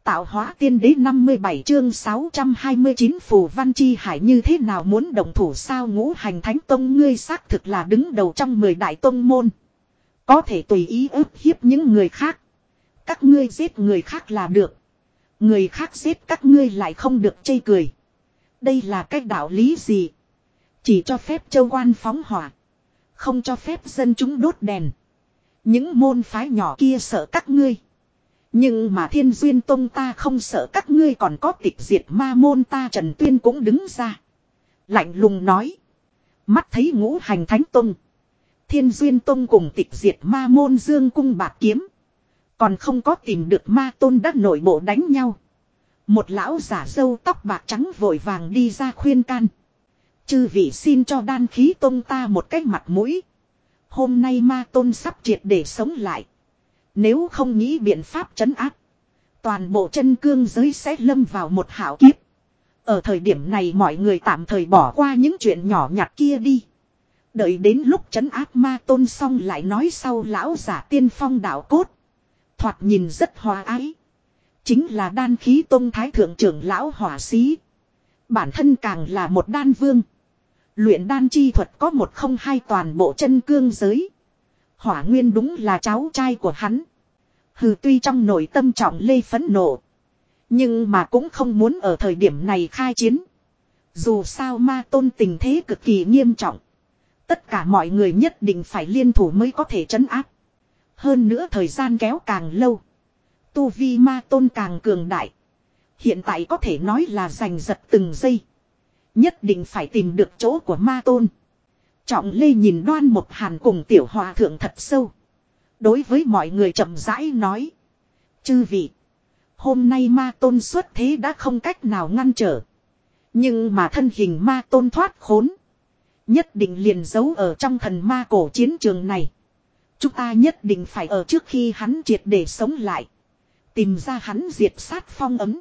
Tạo hóa tiên đế 57 chương 629 phù văn chi hải như thế nào muốn động thủ sao Ngũ Hành Thánh Tông ngươi xác thực là đứng đầu trong 10 đại tông môn. Có thể tùy ý ức hiếp những người khác. Các ngươi giết người khác là được. Người khác giết các ngươi lại không được chê cười. Đây là cách đạo lý gì? Chỉ cho phép châu quan phóng hỏa. Không cho phép dân chúng đốt đèn. Những môn phái nhỏ kia sợ các ngươi. Nhưng mà Thiên Duyên Tông ta không sợ các ngươi còn có tịch diệt ma môn ta Trần Tuyên cũng đứng ra. Lạnh lùng nói. Mắt thấy Ngũ Hành Thánh Tông. Thiên Duyên Tông cùng tịch diệt ma môn dương cung bạc kiếm. Còn không có tìm được ma tôn đã nội bộ đánh nhau. Một lão giả râu tóc bạc trắng vội vàng đi ra khuyên can. Chư vị xin cho Đan Khí Tông ta một cái mặt mũi. Hôm nay ma tôn sắp triệt để sống lại. Nếu không nghĩ biện pháp trấn áp. Toàn bộ chân cương giới sẽ lâm vào một hảo kiếp. Ở thời điểm này mọi người tạm thời bỏ qua những chuyện nhỏ nhặt kia đi. Đợi đến lúc trấn áp ma tôn xong lại nói sau lão giả tiên phong đạo cốt. Thoạt nhìn rất hòa ái. Chính là Đan Khí Tông thái thượng trưởng lão hỏa sĩ. Bản thân càng là một đan vương. Luyện đan chi thuật có một không hai toàn bộ chân cương giới. Hỏa Nguyên đúng là cháu trai của hắn. Hừ tuy trong nội tâm trọng lê phẫn nộ. Nhưng mà cũng không muốn ở thời điểm này khai chiến. Dù sao ma tôn tình thế cực kỳ nghiêm trọng. Tất cả mọi người nhất định phải liên thủ mới có thể trấn áp. Hơn nữa thời gian kéo càng lâu. Tu vi ma tôn càng cường đại. Hiện tại có thể nói là giành giật từng giây. Nhất định phải tìm được chỗ của ma tôn. Trọng Lê nhìn Đoan Mộc Hàn cùng Tiểu Hòa Thượng thật sâu. Đối với mọi người chậm rãi nói. Chư vị. Hôm nay ma tôn xuất thế đã không cách nào ngăn trở. Nhưng mà thân hình ma tôn thoát khốn. Nhất định liền giấu ở trong thần ma cổ chiến trường này. Chúng ta nhất định phải ở trước khi hắn triệt để sống lại. Tìm ra hắn diệt sát phong ấm.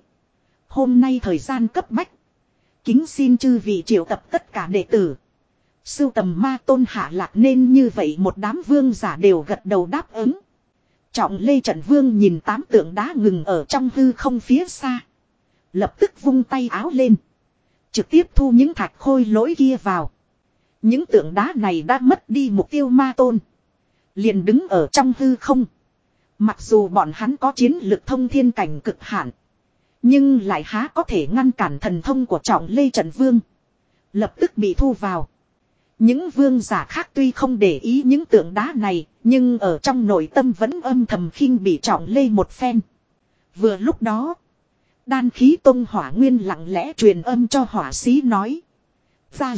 Hôm nay thời gian cấp bách. Kính xin chư vị triệu tập tất cả đệ tử. Sưu tầm ma tôn hạ lạc nên như vậy một đám vương giả đều gật đầu đáp ứng. Trọng Lê Trận Vương nhìn 8 tượng đá ngừng ở trong hư không phía xa. Lập tức vung tay áo lên. Trực tiếp thu những thạch khôi lỗi kia vào. Những tượng đá này đã mất đi mục tiêu ma tôn. Liền đứng ở trong hư không. Mặc dù bọn hắn có chiến lực thông thiên cảnh cực hạn. Nhưng lại há có thể ngăn cản thần thông của Trọng Lê Trận Vương. Lập tức bị thu vào. Những vương giả khác tuy không để ý những tượng đá này. Nhưng ở trong nội tâm vẫn âm thầm khinh bị Trọng Lê một phen. Vừa lúc đó. Đan Khí Tông Hỏa Nguyên lặng lẽ truyền âm cho hỏa sĩ nói. Ra.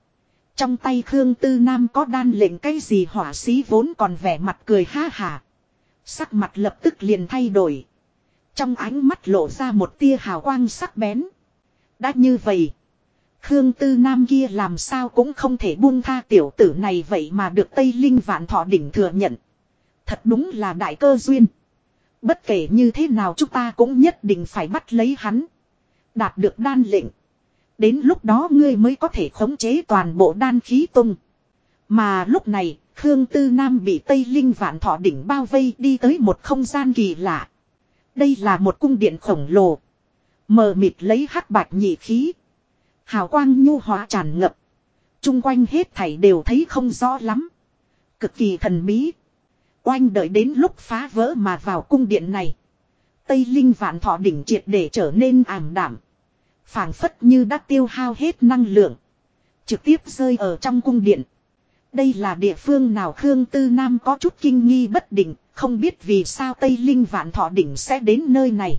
Trong tay Khương Tư Nam có đan lệnh cái gì hỏa sĩ vốn còn vẻ mặt cười ha hả. Sắc mặt lập tức liền thay đổi. Trong ánh mắt lộ ra một tia hào quang sắc bén. Đã như vậy. Khương Tư Nam kia làm sao cũng không thể buông tha tiểu tử này vậy mà được Tây Linh Vạn Thọ Đỉnh thừa nhận. Thật đúng là đại cơ duyên. Bất kể như thế nào chúng ta cũng nhất định phải bắt lấy hắn. Đạt được đan lệnh. Đến lúc đó ngươi mới có thể khống chế toàn bộ Đan Khí Tông. Mà lúc này, Khương Tư Nam bị Tây Linh Vạn Thọ Đỉnh bao vây đi tới một không gian kỳ lạ. Đây là một cung điện khổng lồ. Mờ mịt lấy hắc bạch nhị khí. Hào quang nhu hóa tràn ngập. Trung quanh hết thảy đều thấy không rõ lắm. Cực kỳ thần bí. Oanh đợi đến lúc phá vỡ mà vào cung điện này. Tây Linh Vạn Thọ Đỉnh triệt để trở nên ảm đạm. Phảng phất như đã tiêu hao hết năng lượng. Trực tiếp rơi ở trong cung điện. Đây là địa phương nào Khương Tư Nam có chút kinh nghi bất định. Không biết vì sao Tây Linh Vạn Thọ Đỉnh sẽ đến nơi này.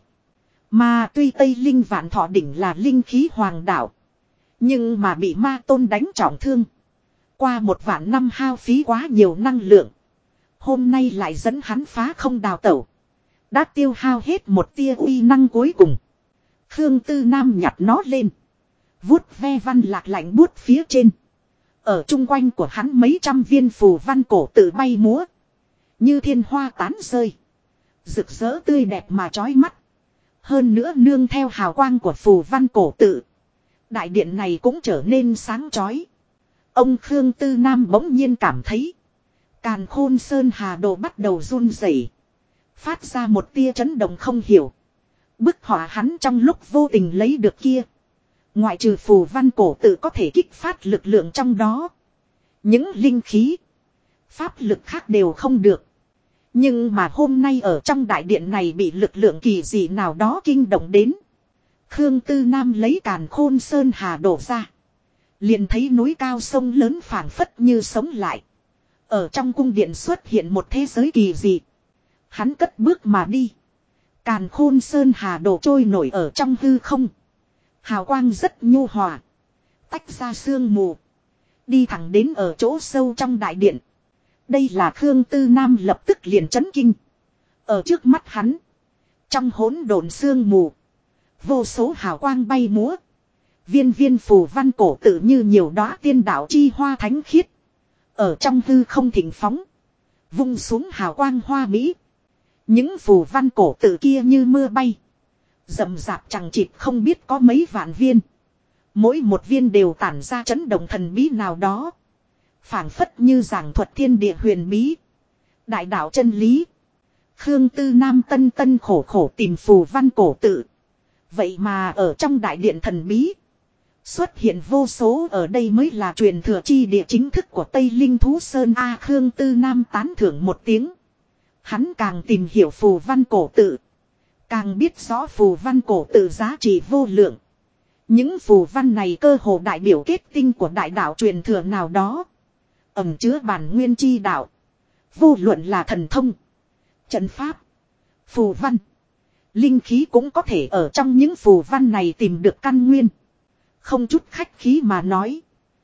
Mà tuy Tây Linh Vạn Thọ Đỉnh là linh khí hoàng đạo. Nhưng mà bị ma tôn đánh trọng thương. Qua một vạn năm hao phí quá nhiều năng lượng. Hôm nay lại dẫn hắn phá không đào tẩu. Đã tiêu hao hết một tia uy năng cuối cùng. Khương Tư Nam nhặt nó lên. Vuốt ve văn lạc lạnh buốt phía trên. Ở chung quanh của hắn mấy trăm viên phù văn cổ tự bay múa. Như thiên hoa tán rơi. Rực rỡ tươi đẹp mà chói mắt. Hơn nữa nương theo hào quang của phù văn cổ tự. Đại điện này cũng trở nên sáng chói. Ông Khương Tư Nam bỗng nhiên cảm thấy. Càn Khôn Sơn Hà Đồ bắt đầu run rẩy, phát ra một tia chấn động không hiểu. Bức họa hắn trong lúc vô tình lấy được kia. Ngoại trừ phù văn cổ tự có thể kích phát lực lượng trong đó. Những linh khí, pháp lực khác đều không được. Nhưng mà hôm nay ở trong đại điện này bị lực lượng kỳ dị nào đó kinh động đến. Khương Tư Nam lấy càn khôn sơn hà đổ ra. Liền thấy núi cao sông lớn phảng phất như sống lại. Ở trong cung điện xuất hiện một thế giới kỳ dị. Hắn cất bước mà đi. Càn khôn sơn hà đổ trôi nổi ở trong hư không. Hào quang rất nhu hòa. Tách ra sương mù. Đi thẳng đến ở chỗ sâu trong đại điện. Đây là Khương Tư Nam lập tức liền chấn kinh. Ở trước mắt hắn. Trong hỗn độn sương mù. Vô số hào quang bay múa. Viên viên phù văn cổ tự như nhiều đóa tiên đạo chi hoa thánh khiết. Ở trong hư không thịnh phóng. Vung xuống hào quang hoa mỹ. Những phù văn cổ tự kia như mưa bay. Rậm rạp chẳng chịt không biết có mấy vạn viên. Mỗi một viên đều tản ra chấn động thần bí nào đó. Phảng phất như giảng thuật thiên địa huyền bí. Đại đạo chân lý. Khương Tư Nam tân tân khổ khổ tìm phù văn cổ tự. Vậy mà ở trong đại điện thần bí. Xuất hiện vô số ở đây mới là truyền thừa chi địa chính thức của Tây Linh Thú Sơn A. Khương Tư Nam tán thưởng một tiếng. Hắn càng tìm hiểu phù văn cổ tự. Càng biết rõ phù văn cổ tự giá trị vô lượng. Những phù văn này cơ hồ đại biểu kết tinh của đại đạo truyền thừa nào đó. Ẩn chứa bản nguyên chi đạo. Vô luận là thần thông, trận pháp, phù văn, linh khí cũng có thể ở trong những phù văn này tìm được căn nguyên. Không chút khách khí mà nói.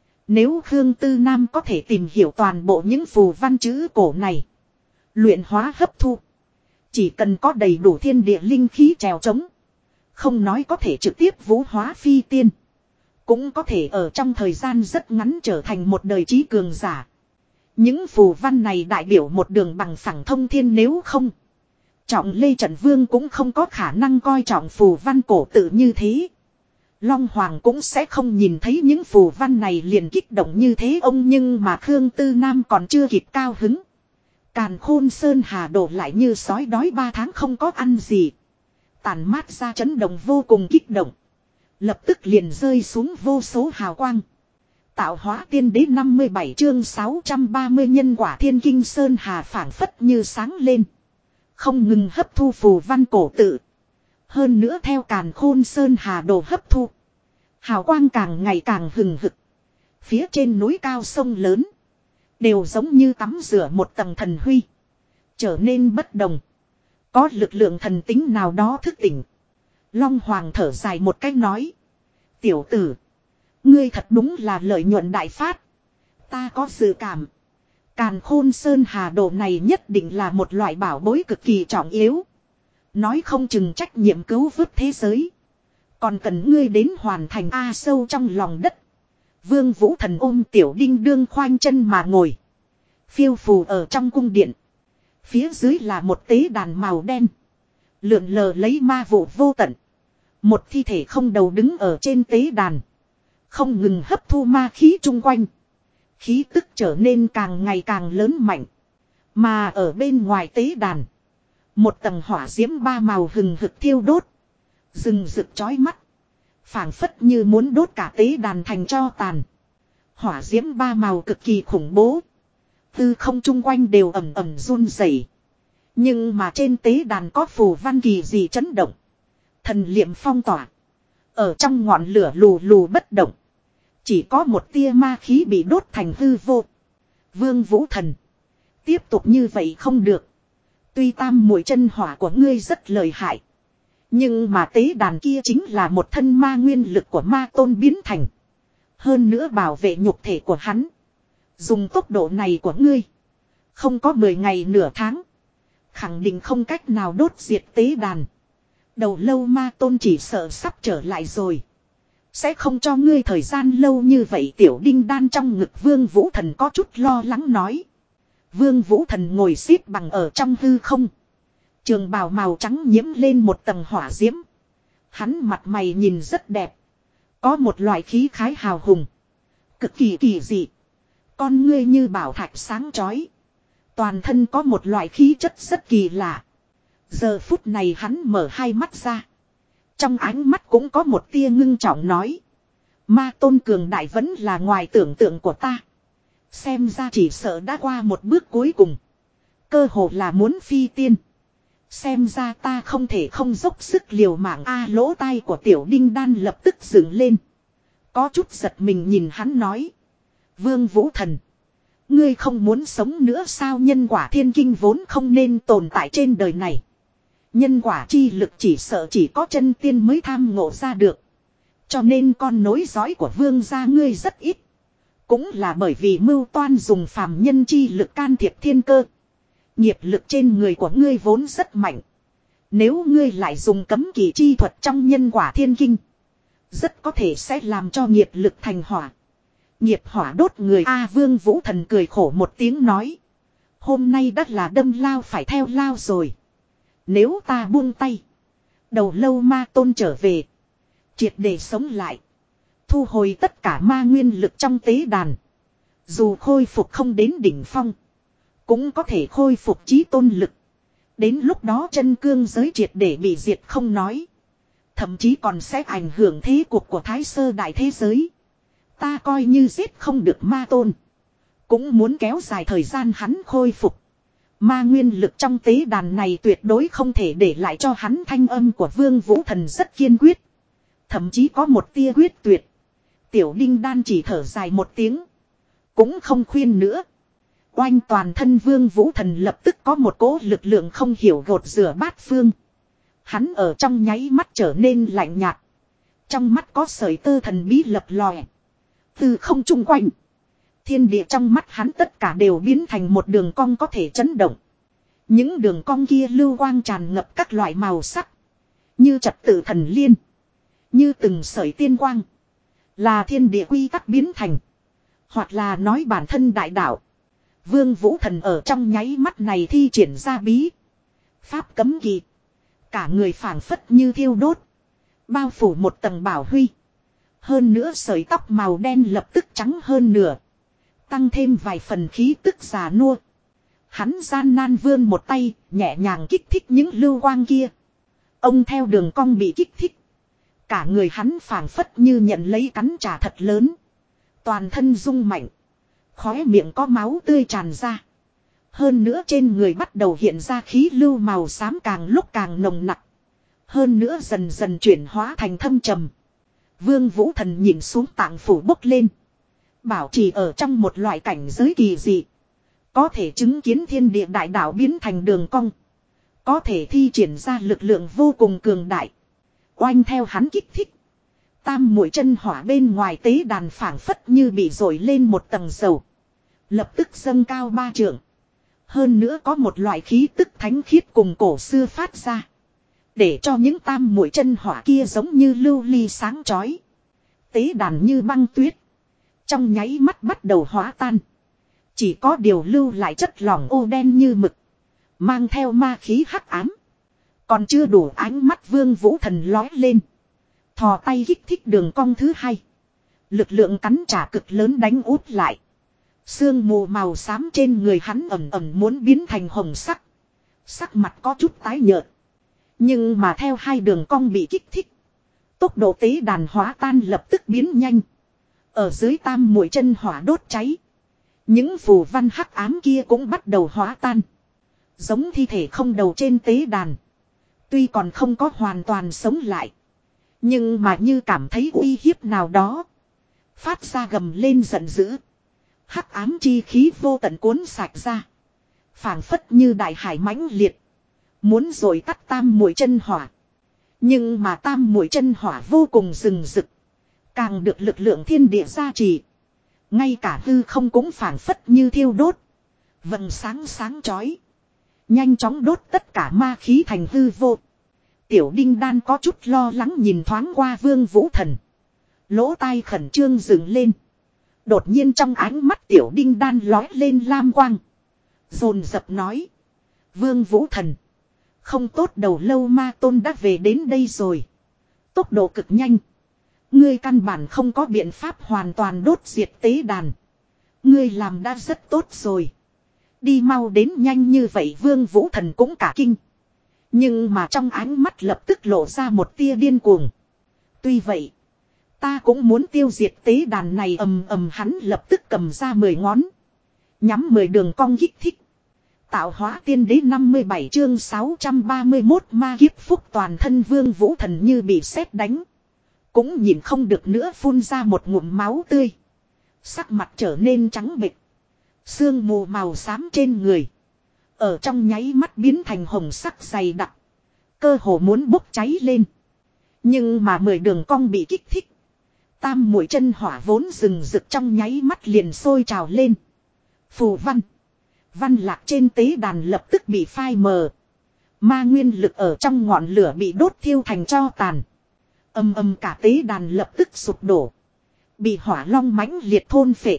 Nếu Khương Tư Nam có thể tìm hiểu toàn bộ những phù văn chữ cổ này. Luyện hóa hấp thu. Chỉ cần có đầy đủ thiên địa linh khí trèo trống. Không nói có thể trực tiếp vũ hóa phi tiên. Cũng có thể ở trong thời gian rất ngắn trở thành một đời trí cường giả. Những phù văn này đại biểu một đường bằng phẳng thông thiên, nếu không. Trọng Lê Trận Vương cũng không có khả năng coi trọng phù văn cổ tự như thế. Long Hoàng cũng sẽ không nhìn thấy những phù văn này liền kích động như thế ông, nhưng mà Khương Tư Nam còn chưa kịp cao hứng. Càn khôn sơn hà đổ lại như sói đói 3 tháng không có ăn gì. Tàn mát ra chấn động vô cùng kích động. Lập tức liền rơi xuống vô số hào quang. Tạo hóa tiên đế 57 chương 630 nhân quả thiên kinh sơn hà phảng phất như sáng lên. Không ngừng hấp thu phù văn cổ tự. Hơn nữa theo càn khôn sơn hà đồ hấp thu. Hào quang càng ngày càng hừng hực. Phía trên núi cao sông lớn. Đều giống như tắm rửa một tầng thần huy. Trở nên bất đồng. Có lực lượng thần tính nào đó thức tỉnh. Long Hoàng thở dài một cách nói. Tiểu tử. Ngươi thật đúng là lợi nhuận đại phát. Ta có dự cảm. Càn khôn sơn hà đồ này nhất định là một loại bảo bối cực kỳ trọng yếu. Nói không chừng trách nhiệm cứu vớt thế giới. Còn cần ngươi đến hoàn thành A. Sâu trong lòng đất. Vương Vũ Thần ôm Tiểu Đinh đương khoanh chân mà ngồi. Phiêu phù ở trong cung điện. Phía dưới là một tế đàn màu đen. Lượn lờ lấy ma vụ vô tận. Một thi thể không đầu đứng ở trên tế đàn. Không ngừng hấp thu ma khí chung quanh. Khí tức trở nên càng ngày càng lớn mạnh. Mà ở bên ngoài tế đàn. Một tầng hỏa diễm 3 màu hừng hực thiêu đốt. Rừng rực chói mắt. Phảng phất như muốn đốt cả tế đàn thành tro tàn. Hỏa diễm 3 màu cực kỳ khủng bố. Tư không chung quanh đều ẩm ẩm run rẩy. Nhưng mà trên tế đàn có phù văn kỳ gì chấn động. Thần liệm phong tỏa. Ở trong ngọn lửa lù lù bất động. Chỉ có một tia ma khí bị đốt thành hư vô. Vương Vũ Thần. Tiếp tục như vậy không được. Tuy tam muội chân hỏa của ngươi rất lợi hại. Nhưng mà tế đàn kia chính là một thân ma nguyên lực của ma tôn biến thành. Hơn nữa bảo vệ nhục thể của hắn. Dùng tốc độ này của ngươi. Không có 10 ngày nửa tháng. Khẳng định không cách nào đốt diệt tế đàn. Đầu lâu ma tôn chỉ sợ sắp trở lại rồi. Sẽ không cho ngươi thời gian lâu như vậy. Tiểu Đinh đan trong ngực Vương Vũ Thần có chút lo lắng nói. Vương Vũ Thần ngồi xếp bằng ở trong hư không. Trường bào màu trắng nhiễm lên một tầng hỏa diễm. Hắn mặt mày nhìn rất đẹp. Có một loại khí khái hào hùng. Cực kỳ kỳ dị. Con ngươi như bảo thạch sáng chói. Toàn thân có một loại khí chất rất kỳ lạ. Giờ phút này hắn mở hai mắt ra. Trong ánh mắt cũng có một tia ngưng trọng nói. Ma tôn cường đại vẫn là ngoài tưởng tượng của ta. Xem ra chỉ sợ đã qua một bước cuối cùng. Cơ hồ là muốn phi tiên. Xem ra ta không thể không dốc sức liều mạng lỗ tai của tiểu đinh đan lập tức dựng lên. Có chút giật mình nhìn hắn nói. Vương Vũ Thần. Ngươi không muốn sống nữa sao nhân quả thiên kinh vốn không nên tồn tại trên đời này. Nhân quả chi lực chỉ sợ chỉ có chân tiên mới tham ngộ ra được. Cho nên con nối dõi của vương gia ngươi rất ít. Cũng là bởi vì mưu toan dùng phàm nhân chi lực can thiệp thiên cơ. Nghiệp lực trên người của ngươi vốn rất mạnh. Nếu ngươi lại dùng cấm kỵ chi thuật trong nhân quả thiên kinh. Rất có thể sẽ làm cho nghiệp lực thành hỏa. Nghiệp hỏa đốt người Vương Vũ Thần cười khổ một tiếng nói. Hôm nay đã là đâm lao phải theo lao rồi. Nếu ta buông tay. Đầu lâu ma tôn trở về. Triệt để sống lại. Thu hồi tất cả ma nguyên lực trong tế đàn. Dù khôi phục không đến đỉnh phong. Cũng có thể khôi phục chí tôn lực. Đến lúc đó chân cương giới triệt để bị diệt không nói. Thậm chí còn sẽ ảnh hưởng thế cuộc của Thái Sơ đại thế giới. Ta coi như giết không được ma tôn. Cũng muốn kéo dài thời gian hắn khôi phục. Ma nguyên lực trong tế đàn này tuyệt đối không thể để lại cho hắn thanh âm của Vương Vũ Thần rất kiên quyết. Thậm chí có một tia quyết tuyệt. Tiểu đinh đan chỉ thở dài một tiếng. Cũng không khuyên nữa. Oanh toàn thân Vương Vũ Thần lập tức có một cỗ lực lượng không hiểu gột rửa bát phương. Hắn ở trong nháy mắt trở nên lạnh nhạt. Trong mắt có sợi tơ thần bí lập lòe. Từ không trung quanh. Thiên địa trong mắt hắn tất cả đều biến thành một đường cong có thể chấn động. Những đường cong kia lưu quang tràn ngập các loại màu sắc. Như trật tự thần liên. Như từng sợi tiên quang. Là thiên địa quy tắc biến thành. Hoặc là nói bản thân đại đạo. Vương Vũ Thần ở trong nháy mắt này thi triển ra bí. Pháp cấm kỵ. Cả người phảng phất như thiêu đốt. Bao phủ một tầng bảo huy. Hơn nữa sợi tóc màu đen lập tức trắng hơn nửa. Tăng thêm vài phần khí tức già nua. Hắn gian nan vươn một tay, nhẹ nhàng kích thích những lưu quang kia. Ông theo đường cong bị kích thích. Cả người hắn phảng phất như nhận lấy cắn trả thật lớn. Toàn thân rung mạnh. Khóe miệng có máu tươi tràn ra. Hơn nữa trên người bắt đầu hiện ra khí lưu màu xám càng lúc càng nồng nặc. Hơn nữa dần dần chuyển hóa thành thâm trầm. Vương Vũ Thần nhìn xuống tạng phủ bốc lên. Bảo trì ở trong một loại cảnh giới kỳ dị. Có thể chứng kiến thiên địa đại đạo biến thành đường cong. Có thể thi triển ra lực lượng vô cùng cường đại. Oanh theo hắn kích thích. Tam mũi chân hỏa bên ngoài tế đàn phảng phất như bị dội lên một tầng dầu. Lập tức dâng cao 3 trượng. Hơn nữa có một loại khí tức thánh khiết cùng cổ xưa phát ra. Để cho những tam mũi chân hỏa kia giống như lưu ly sáng chói. Tế đàn như băng tuyết. Trong nháy mắt bắt đầu hóa tan. Chỉ có điều lưu lại chất lỏng ô đen như mực. Mang theo ma khí hắc ám. Còn chưa đủ ánh mắt Vương Vũ Thần lói lên. Thò tay kích thích đường cong thứ hai. Lực lượng cắn trả cực lớn đánh út lại. Sương mù màu xám trên người hắn ẩm ẩm muốn biến thành hồng sắc. Sắc mặt có chút tái nhợt. Nhưng mà theo hai đường cong bị kích thích. Tốc độ tế đàn hóa tan lập tức biến nhanh. Ở dưới tam mũi chân hỏa đốt cháy. Những phù văn hắc ám kia cũng bắt đầu hóa tan. Giống thi thể không đầu trên tế đàn. Tuy còn không có hoàn toàn sống lại. Nhưng mà như cảm thấy uy hiếp nào đó. Phát ra gầm lên giận dữ. Hắc ám chi khí vô tận cuốn sạch ra. Phảng phất như đại hải mãnh liệt. Muốn rồi tắt tam mũi chân hỏa. Nhưng mà tam mũi chân hỏa vô cùng rừng rực. Càng được lực lượng thiên địa gia trì. Ngay cả hư không cũng phảng phất như thiêu đốt. Vầng sáng sáng chói. Nhanh chóng đốt tất cả ma khí thành hư vô. Tiểu đinh đan có chút lo lắng nhìn thoáng qua Vương Vũ Thần. Lỗ tai khẩn trương dựng lên. Đột nhiên trong ánh mắt tiểu đinh đan lói lên lam quang. Dồn dập nói. Vương Vũ Thần. Không tốt đầu lâu ma tôn đã về đến đây rồi. Tốc độ cực nhanh. Ngươi căn bản không có biện pháp hoàn toàn đốt diệt tế đàn. Ngươi làm đã rất tốt rồi. Đi mau đến nhanh như vậy Vương Vũ Thần cũng cả kinh. Nhưng mà trong ánh mắt lập tức lộ ra một tia điên cuồng. Tuy vậy, ta cũng muốn tiêu diệt tế đàn này. Ầm ầm, hắn lập tức cầm ra 10 ngón. Nhắm 10 đường cong kích thích. Tạo hóa tiên đế 57 chương 631 ma kiếp phúc toàn thân Vương Vũ Thần như bị sét đánh. Cũng nhìn không được nữa, phun ra một ngụm máu tươi. Sắc mặt trở nên trắng bệch. Sương mù màu xám trên người. Ở trong nháy mắt biến thành hồng sắc dày đặc. Cơ hồ muốn bốc cháy lên. Nhưng mà 10 đường cong bị kích thích. Tam muội chân hỏa vốn rừng rực trong nháy mắt liền sôi trào lên. Phù văn. Văn lạc trên tế đàn lập tức bị phai mờ. Ma nguyên lực ở trong ngọn lửa bị đốt thiêu thành tro tàn. Âm âm, cả tế đàn lập tức sụp đổ. Bị hỏa long mãnh liệt thôn phệ.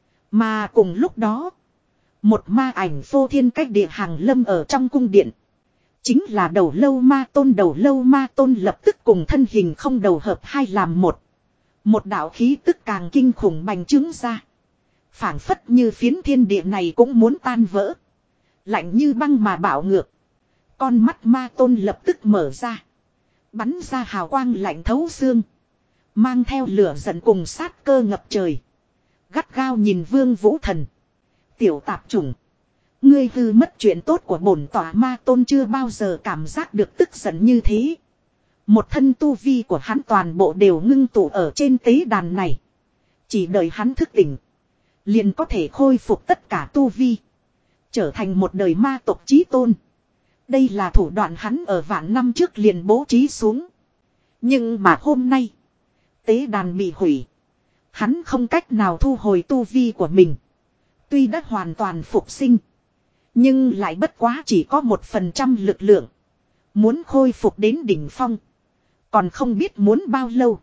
Mà cùng lúc đó, một ma ảnh phô thiên cách địa hàng lâm ở trong cung điện. Chính là Đầu Lâu Ma Tôn. Đầu Lâu Ma Tôn lập tức cùng thân hình không đầu hợp hai làm một. Một đạo khí tức càng kinh khủng bành trướng ra. Phảng phất như phiến thiên địa này cũng muốn tan vỡ. Lạnh như băng mà bạo ngược. Con mắt Ma Tôn lập tức mở ra. Bắn ra hào quang lạnh thấu xương. Mang theo lửa giận cùng sát cơ ngập trời. Gắt gao nhìn Vương Vũ Thần. Tiểu tạp chủng. Ngươi hư mất chuyện tốt của bổn tỏa. Ma Tôn chưa bao giờ cảm giác được tức giận như thế. Một thân tu vi của hắn toàn bộ đều ngưng tụ ở trên tế đàn này. Chỉ đợi hắn thức tỉnh, liền có thể khôi phục tất cả tu vi. Trở thành một đời ma tộc chí tôn. Đây là thủ đoạn hắn ở vạn năm trước liền bố trí xuống. Nhưng mà hôm nay, tế đàn bị hủy. Hắn không cách nào thu hồi tu vi của mình. Tuy đã hoàn toàn phục sinh, nhưng lại bất quá chỉ có 1% lực lượng. Muốn khôi phục đến đỉnh phong, còn không biết muốn bao lâu.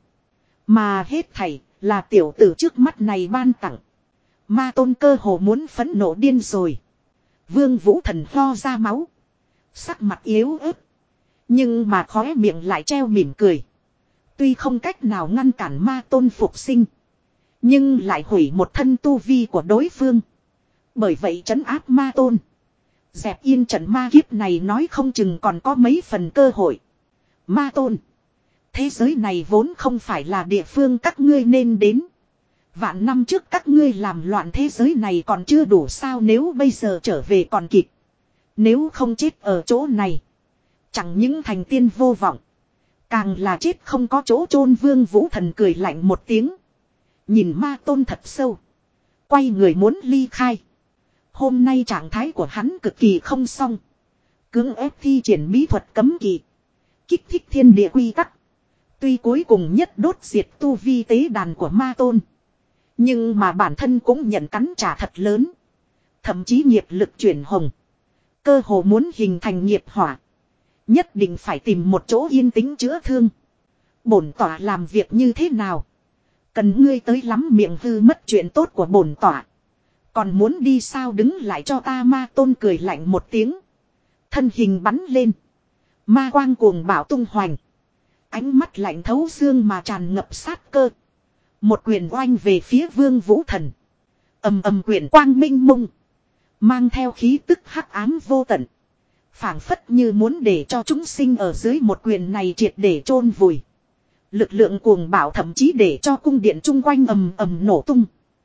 Mà hết thảy là tiểu tử trước mắt này ban tặng. Ma Tôn cơ hồ muốn phẫn nộ điên rồi. Vương Vũ Thần ho ra máu. Sắc mặt yếu ớt. Nhưng mà khóe miệng lại treo mỉm cười. Tuy không cách nào ngăn cản Ma Tôn phục sinh, nhưng lại hủy một thân tu vi của đối phương. Bởi vậy trấn áp Ma Tôn, dẹp yên trận ma kiếp này nói không chừng còn có mấy phần cơ hội. Ma Tôn, thế giới này vốn không phải là địa phương các ngươi nên đến. Vạn năm trước các ngươi làm loạn thế giới này còn chưa đủ sao, nếu bây giờ trở về còn kịp. Nếu không chết ở chỗ này, chẳng những thành tiên vô vọng, càng là chết không có chỗ chôn. Vương Vũ Thần cười lạnh một tiếng, nhìn Ma Tôn thật sâu, quay người muốn ly khai. Hôm nay trạng thái của hắn cực kỳ không xong. Cưỡng ép thi triển bí thuật cấm kỵ, kích thích thiên địa quy tắc. Tuy cuối cùng nhất đốt diệt tu vi tế đàn của Ma Tôn, nhưng mà bản thân cũng nhận cắn trả thật lớn. Thậm chí nghiệp lực chuyển hồng, cơ hồ muốn hình thành nghiệp hỏa. Nhất định phải tìm một chỗ yên tĩnh chữa thương. Bổn tỏa làm việc như thế nào, cần ngươi tới lắm miệng hư mất chuyện tốt của bổn tỏa. Còn muốn đi sao, đứng lại cho ta. Ma Tôn cười lạnh một tiếng, thân hình bắn lên. Ma quang cuồng bạo tung hoành, ánh mắt lạnh thấu xương mà tràn ngập sát cơ. Một quyền oanh về phía Vương Vũ Thần. Ầm ầm, quyền quang minh mông, mang theo khí tức hắc ám vô tận. Phảng phất như muốn để cho chúng sinh ở dưới một quyền này triệt để chôn vùi. Lực lượng cuồng bạo thậm chí để cho cung điện chung quanh ầm ầm nổ tung.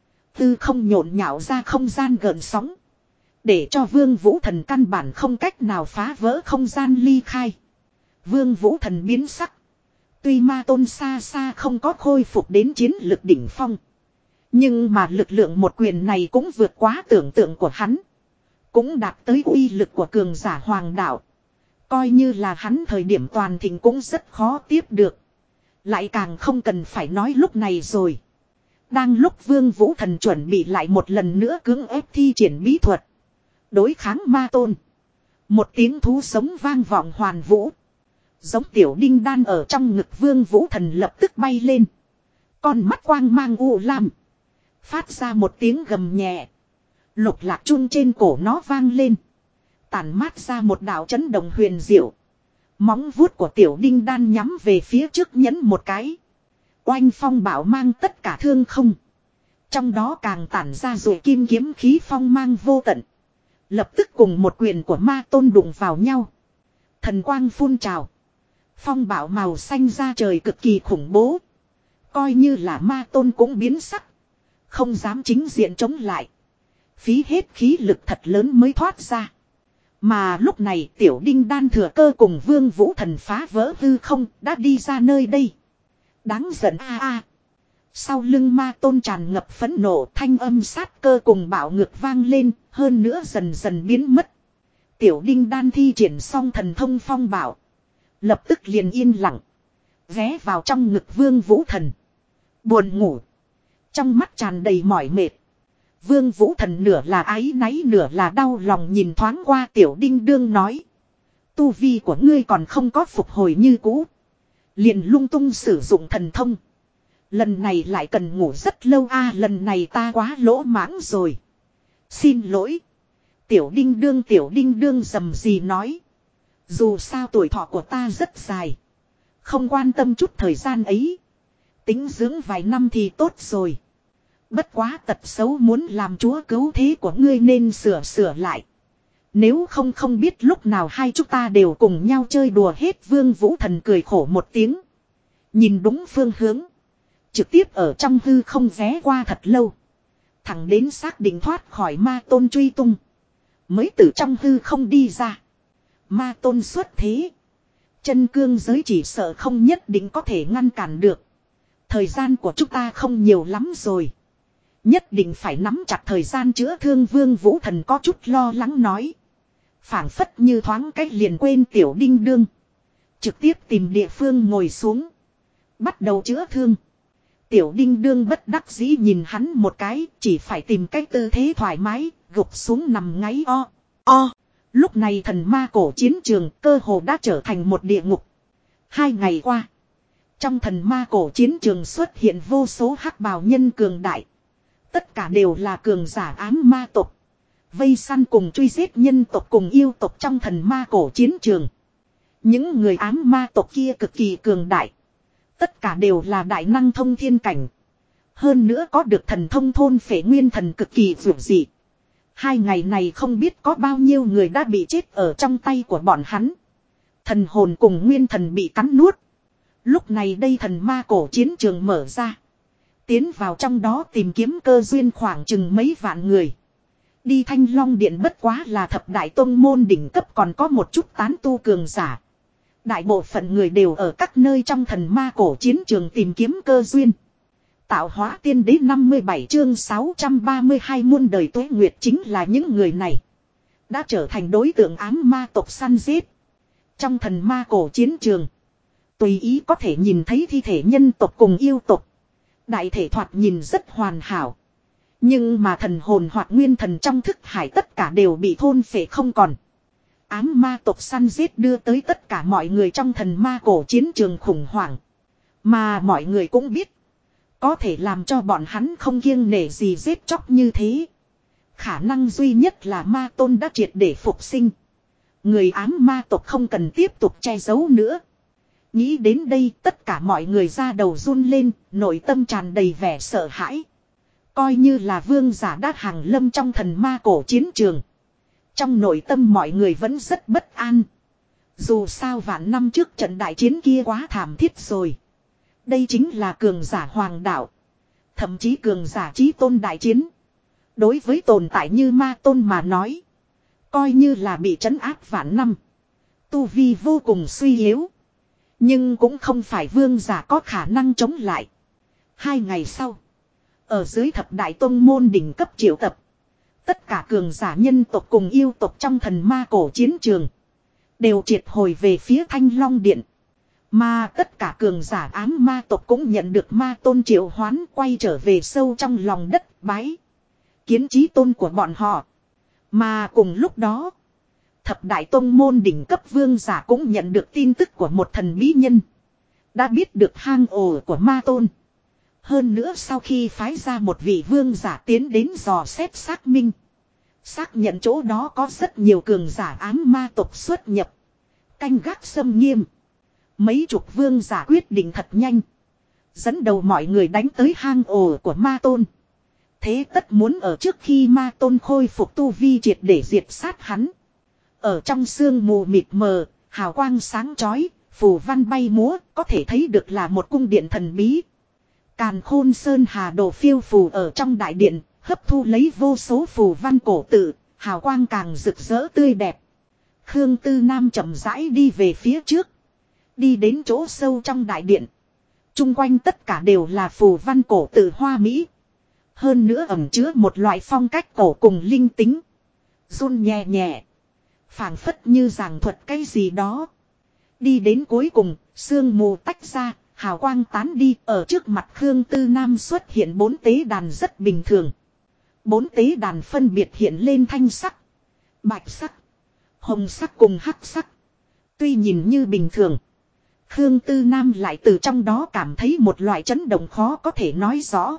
Tư không nhộn nhạo ra không gian gợn sóng, để cho Vương Vũ Thần căn bản không cách nào phá vỡ không gian ly khai. Vương Vũ Thần biến sắc. Tuy Ma Tôn xa xa không có khôi phục đến chiến lực đỉnh phong, nhưng mà lực lượng một quyền này cũng vượt quá tưởng tượng của hắn. Cũng đạt tới uy lực của cường giả hoàng đạo. Coi như là hắn thời điểm toàn thịnh cũng rất khó tiếp được. Lại càng không cần phải nói lúc này rồi. Đang lúc Vương Vũ Thần chuẩn bị lại một lần nữa cưỡng ép thi triển bí thuật, đối kháng Ma Tôn, một tiếng thú sống vang vọng hoàn vũ. Giống tiểu đinh đan ở trong ngực Vương Vũ Thần lập tức bay lên. Con mắt quang mang u lam, phát ra một tiếng gầm nhẹ. Lục lạc chun trên cổ nó vang lên, tản mát ra một đạo chấn động huyền diệu. Móng vuốt của tiểu đinh đan nhắm về phía trước nhấn một cái. Oanh phong bạo mang tất cả thương không. Trong đó càng tản ra rồi kim kiếm khí phong mang vô tận. Lập tức cùng một quyền của Ma Tôn đụng vào nhau. Thần quang phun trào. Phong bạo màu xanh ra trời cực kỳ khủng bố. Coi như là ma tôn cũng biến sắc. Không dám chính diện chống lại. Phí hết khí lực thật lớn mới thoát ra. Mà lúc này tiểu đinh đan thừa cơ cùng Vương Vũ Thần phá vỡ hư không đã đi ra nơi đây. Đáng giận a. Sau lưng ma tôn tràn ngập phẫn nộ, thanh âm sát cơ cùng bạo ngược vang lên, hơn nữa dần dần biến mất. Tiểu đinh đan thi triển xong thần thông phong bạo. Lập tức liền yên lặng. Ghé vào trong ngực Vương Vũ Thần. Buồn ngủ. Trong mắt tràn đầy mỏi mệt. Vương Vũ Thần nửa là áy náy nửa là đau lòng nhìn thoáng qua tiểu đinh đương nói. Tu vi của ngươi còn không có phục hồi như cũ. Liền lung tung sử dụng thần thông. Lần này lại cần ngủ rất lâu lần này ta quá lỗ mãng rồi. Xin lỗi. Tiểu đinh đương rầm gì nói. Dù sao tuổi thọ của ta rất dài. Không quan tâm chút thời gian ấy. Tính dưỡng vài năm thì tốt rồi. Bất quá tật xấu muốn làm chúa cứu thế của ngươi nên sửa lại. Nếu không biết lúc nào hai chúng ta đều cùng nhau chơi đùa hết. Vương Vũ Thần cười khổ một tiếng. Nhìn đúng phương hướng. Trực tiếp ở trong hư không ghé qua thật lâu. Thẳng đến xác định thoát khỏi ma tôn truy tung. Mới từ trong hư không đi ra. Ma tôn xuất thế. Chân cương giới chỉ sợ không nhất định có thể ngăn cản được. Thời gian của chúng ta không nhiều lắm rồi. Nhất định phải nắm chặt thời gian chữa thương. Vương Vũ Thần có chút lo lắng nói. Phảng phất như thoáng cách liền quên tiểu đinh đương. Trực tiếp tìm địa phương ngồi xuống. Bắt đầu chữa thương. Tiểu đinh đương bất đắc dĩ nhìn hắn một cái. Chỉ phải tìm cách tư thế thoải mái. Gục xuống nằm ngáy o. Lúc này thần ma cổ chiến trường cơ hồ đã trở thành một địa ngục. 2 ngày qua. Trong thần ma cổ chiến trường xuất hiện vô số hắc bào nhân cường đại. Tất cả đều là cường giả ám ma tộc. Vây săn cùng truy giết nhân tộc cùng yêu tộc trong thần ma cổ chiến trường. Những người ám ma tộc kia cực kỳ cường đại. Tất cả đều là đại năng thông thiên cảnh. Hơn nữa có được thần thông thôn phệ nguyên thần cực kỳ vượt dị. 2 ngày này không biết có bao nhiêu người đã bị chết ở trong tay của bọn hắn. Thần hồn cùng nguyên thần bị cắn nuốt. Lúc này đây thần ma cổ chiến trường mở ra. Tiến vào trong đó tìm kiếm cơ duyên khoảng chừng mấy vạn người. Đi Thanh Long Điện bất quá là thập đại tông môn đỉnh cấp còn có một chút tán tu cường giả. Đại bộ phận người đều ở các nơi trong thần ma cổ chiến trường tìm kiếm cơ duyên. Tạo hóa tiên đế 57 chương 632 muôn đời tuế nguyệt chính là những người này. Đã trở thành đối tượng ám ma tộc săn giết. Trong thần ma cổ chiến trường. Tùy ý có thể nhìn thấy thi thể nhân tộc cùng yêu tộc. Đại thể thoạt nhìn rất hoàn hảo. Nhưng mà thần hồn hoặc nguyên thần trong thức hải tất cả đều bị thôn phệ không còn. Ám ma tộc săn giết đưa tới tất cả mọi người trong thần ma cổ chiến trường khủng hoảng. Mà mọi người cũng biết. Có thể làm cho bọn hắn không kiêng nể gì giết chóc như thế. Khả năng duy nhất là ma tôn đã triệt để phục sinh. Người ám ma tộc không cần tiếp tục che giấu nữa. Nghĩ đến đây tất cả mọi người ra đầu run lên, nội tâm tràn đầy vẻ sợ hãi. Coi như là vương giả đã hàng lâm trong thần ma cổ chiến trường. Trong nội tâm mọi người vẫn rất bất an. Dù sao vạn năm trước trận đại chiến kia quá thảm thiết rồi. Đây chính là cường giả hoàng đạo. Thậm chí cường giả chí tôn đại chiến. Đối với tồn tại như ma tôn mà nói. Coi như là bị trấn áp vạn năm. Tu vi vô cùng suy yếu. Nhưng cũng không phải vương giả có khả năng chống lại. 2 ngày sau. Ở dưới thập đại tông môn đỉnh cấp triệu tập. Tất cả cường giả nhân tộc cùng yêu tộc trong thần ma cổ chiến trường. Đều triệt hồi về phía Thanh Long Điện. Mà tất cả cường giả ám ma tộc cũng nhận được ma tôn triệu hoán quay trở về sâu trong lòng đất bái. Kiến chí tôn của bọn họ. Mà cùng lúc đó. Thập đại tông môn đỉnh cấp vương giả cũng nhận được tin tức của một thần bí nhân. Đã biết được hang ổ của ma tôn. Hơn nữa sau khi phái ra một vị vương giả tiến đến dò xét xác minh. Xác nhận chỗ đó có rất nhiều cường giả ám ma tộc xuất nhập. Canh gác xâm nghiêm. Mấy chục vương giả quyết định thật nhanh. Dẫn đầu mọi người đánh tới hang ổ của ma tôn. Thế tất muốn ở trước khi ma tôn khôi phục tu vi triệt để diệt sát hắn. Ở trong sương mù mịt mờ, Hào quang sáng chói, phù văn bay múa, có thể thấy được là một cung điện thần bí. Càn khôn sơn hà đồ phiêu phù ở trong đại điện, hấp thu lấy vô số phù văn cổ tự, hào quang càng rực rỡ tươi đẹp. Khương Tư Nam chậm rãi đi về phía trước. Đi đến chỗ sâu trong đại điện. Trung quanh tất cả đều là phù văn cổ tự hoa mỹ. Hơn nữa ẩn chứa một loại phong cách cổ cùng linh tính. Run nhẹ nhẹ. Phảng phất như giảng thuật cái gì đó. Đi đến cuối cùng, sương mù tách ra, hào quang tán đi. Ở trước mặt Khương Tư Nam xuất hiện 4 tế đàn rất bình thường. 4 tế đàn phân biệt hiện lên thanh sắc, bạch sắc, hồng sắc cùng hắc sắc. Tuy nhìn như bình thường, Khương Tư Nam lại từ trong đó cảm thấy một loại chấn động khó có thể nói rõ.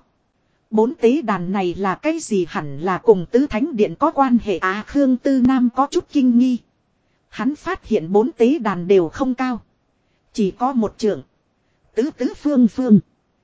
4 tế đàn này là cái gì, hẳn là cùng tứ thánh điện có quan hệ à? Khương Tư Nam có chút kinh nghi. Hắn phát hiện 4 tế đàn đều không cao. Chỉ có một trượng. Tứ phương phương.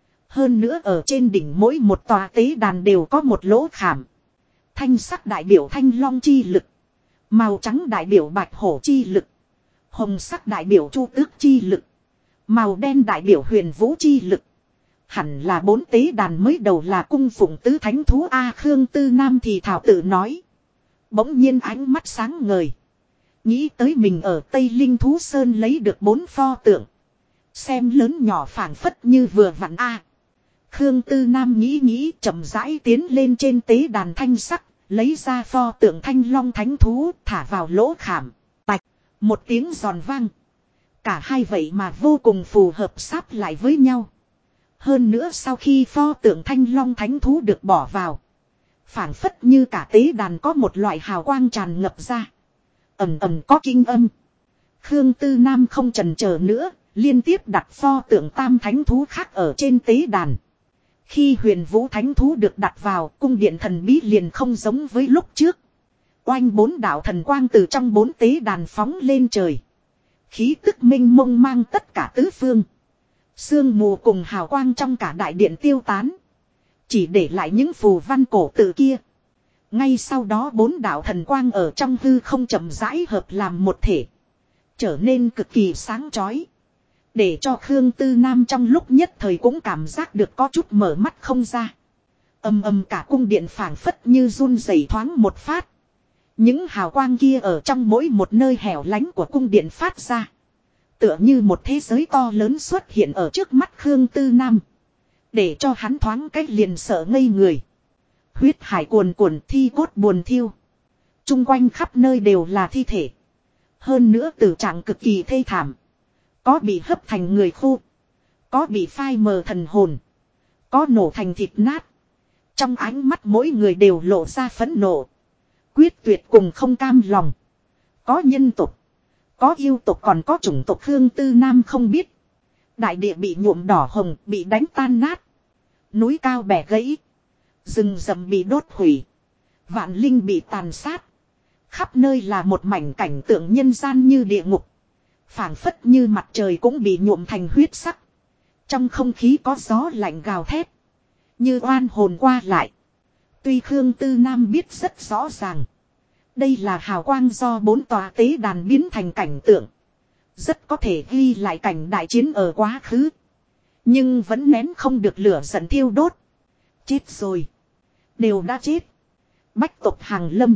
Hơn nữa ở trên đỉnh mỗi một tòa tế đàn đều có một lỗ khảm. Thanh sắc đại biểu thanh long chi lực. Màu trắng đại biểu bạch hổ chi lực. Hồng sắc đại biểu chu tước chi lực. Màu đen đại biểu huyền vũ chi lực. Hẳn là 4 tế đàn mới đầu là cung phụng tứ thánh thú A. Khương Tư Nam thì thảo tự nói. Bỗng nhiên ánh mắt sáng ngời. Nghĩ tới mình ở Tây Linh Thú Sơn lấy được 4 pho tượng. Xem lớn nhỏ phảng phất như vừa vặn A. Khương Tư Nam nghĩ chậm rãi tiến lên trên tế đàn thanh sắc. Lấy ra pho tượng thanh long thánh thú thả vào lỗ khảm. Tạch. Một tiếng giòn vang. Cả hai vậy mà vô cùng phù hợp sáp lại với nhau. Hơn nữa sau khi pho tượng thanh long thánh thú được bỏ vào. Phảng phất như cả tế đàn có một loại hào quang tràn ngập ra. Ầm ầm có kinh âm. Khương Tư Nam không chần chờ nữa. Liên tiếp đặt pho tượng tam thánh thú khác ở trên tế đàn. Khi huyền vũ thánh thú được đặt vào, cung điện thần bí liền không giống với lúc trước. Oanh 4 đạo thần quang từ trong 4 tế đàn phóng lên trời. Khí tức minh mông mang tất cả tứ phương. Sương mù cùng hào quang trong cả đại điện tiêu tán. Chỉ để lại những phù văn cổ tự kia. Ngay sau đó 4 đạo thần quang ở trong hư không chậm rãi hợp làm một thể. Trở nên cực kỳ sáng chói. Để cho Khương Tư Nam trong lúc nhất thời cũng cảm giác được có chút mở mắt không ra. Ầm cả cung điện phảng phất như run rẩy thoáng một phát. Những hào quang kia ở trong mỗi một nơi hẻo lánh của cung điện phát ra. Tựa như một thế giới to lớn xuất hiện ở trước mắt Khương Tư Nam. Để cho hắn thoáng cách liền sợ ngây người. Huyết hải cuồn cuộn, thi cốt buồn thiêu. Trung quanh khắp nơi đều là thi thể. Hơn nữa tử trạng cực kỳ thê thảm. Có bị hấp thành người khô. Có bị phai mờ thần hồn. Có nổ thành thịt nát. Trong ánh mắt mỗi người đều lộ ra phẫn nộ. Quyết tuyệt cùng không cam lòng. Có nhân tộc. Có yêu tộc còn có chủng tộc Khương Tư Nam không biết. Đại địa bị nhuộm đỏ hồng, bị đánh tan nát. Núi cao bẻ gãy. Rừng rậm bị đốt hủy. Vạn linh bị tàn sát. Khắp nơi là một mảnh cảnh tượng nhân gian như địa ngục. Phảng phất như mặt trời cũng bị nhuộm thành huyết sắc. Trong không khí có gió lạnh gào thét. Như oan hồn qua lại. Tuy Khương Tư Nam biết rất rõ ràng. Đây là hào quang do 4 tòa tế đàn biến thành cảnh tượng. Rất có thể ghi lại cảnh đại chiến ở quá khứ. Nhưng vẫn nén không được lửa giận thiêu đốt. Chết rồi. Đều đã chết. Bách tộc hàng lâm.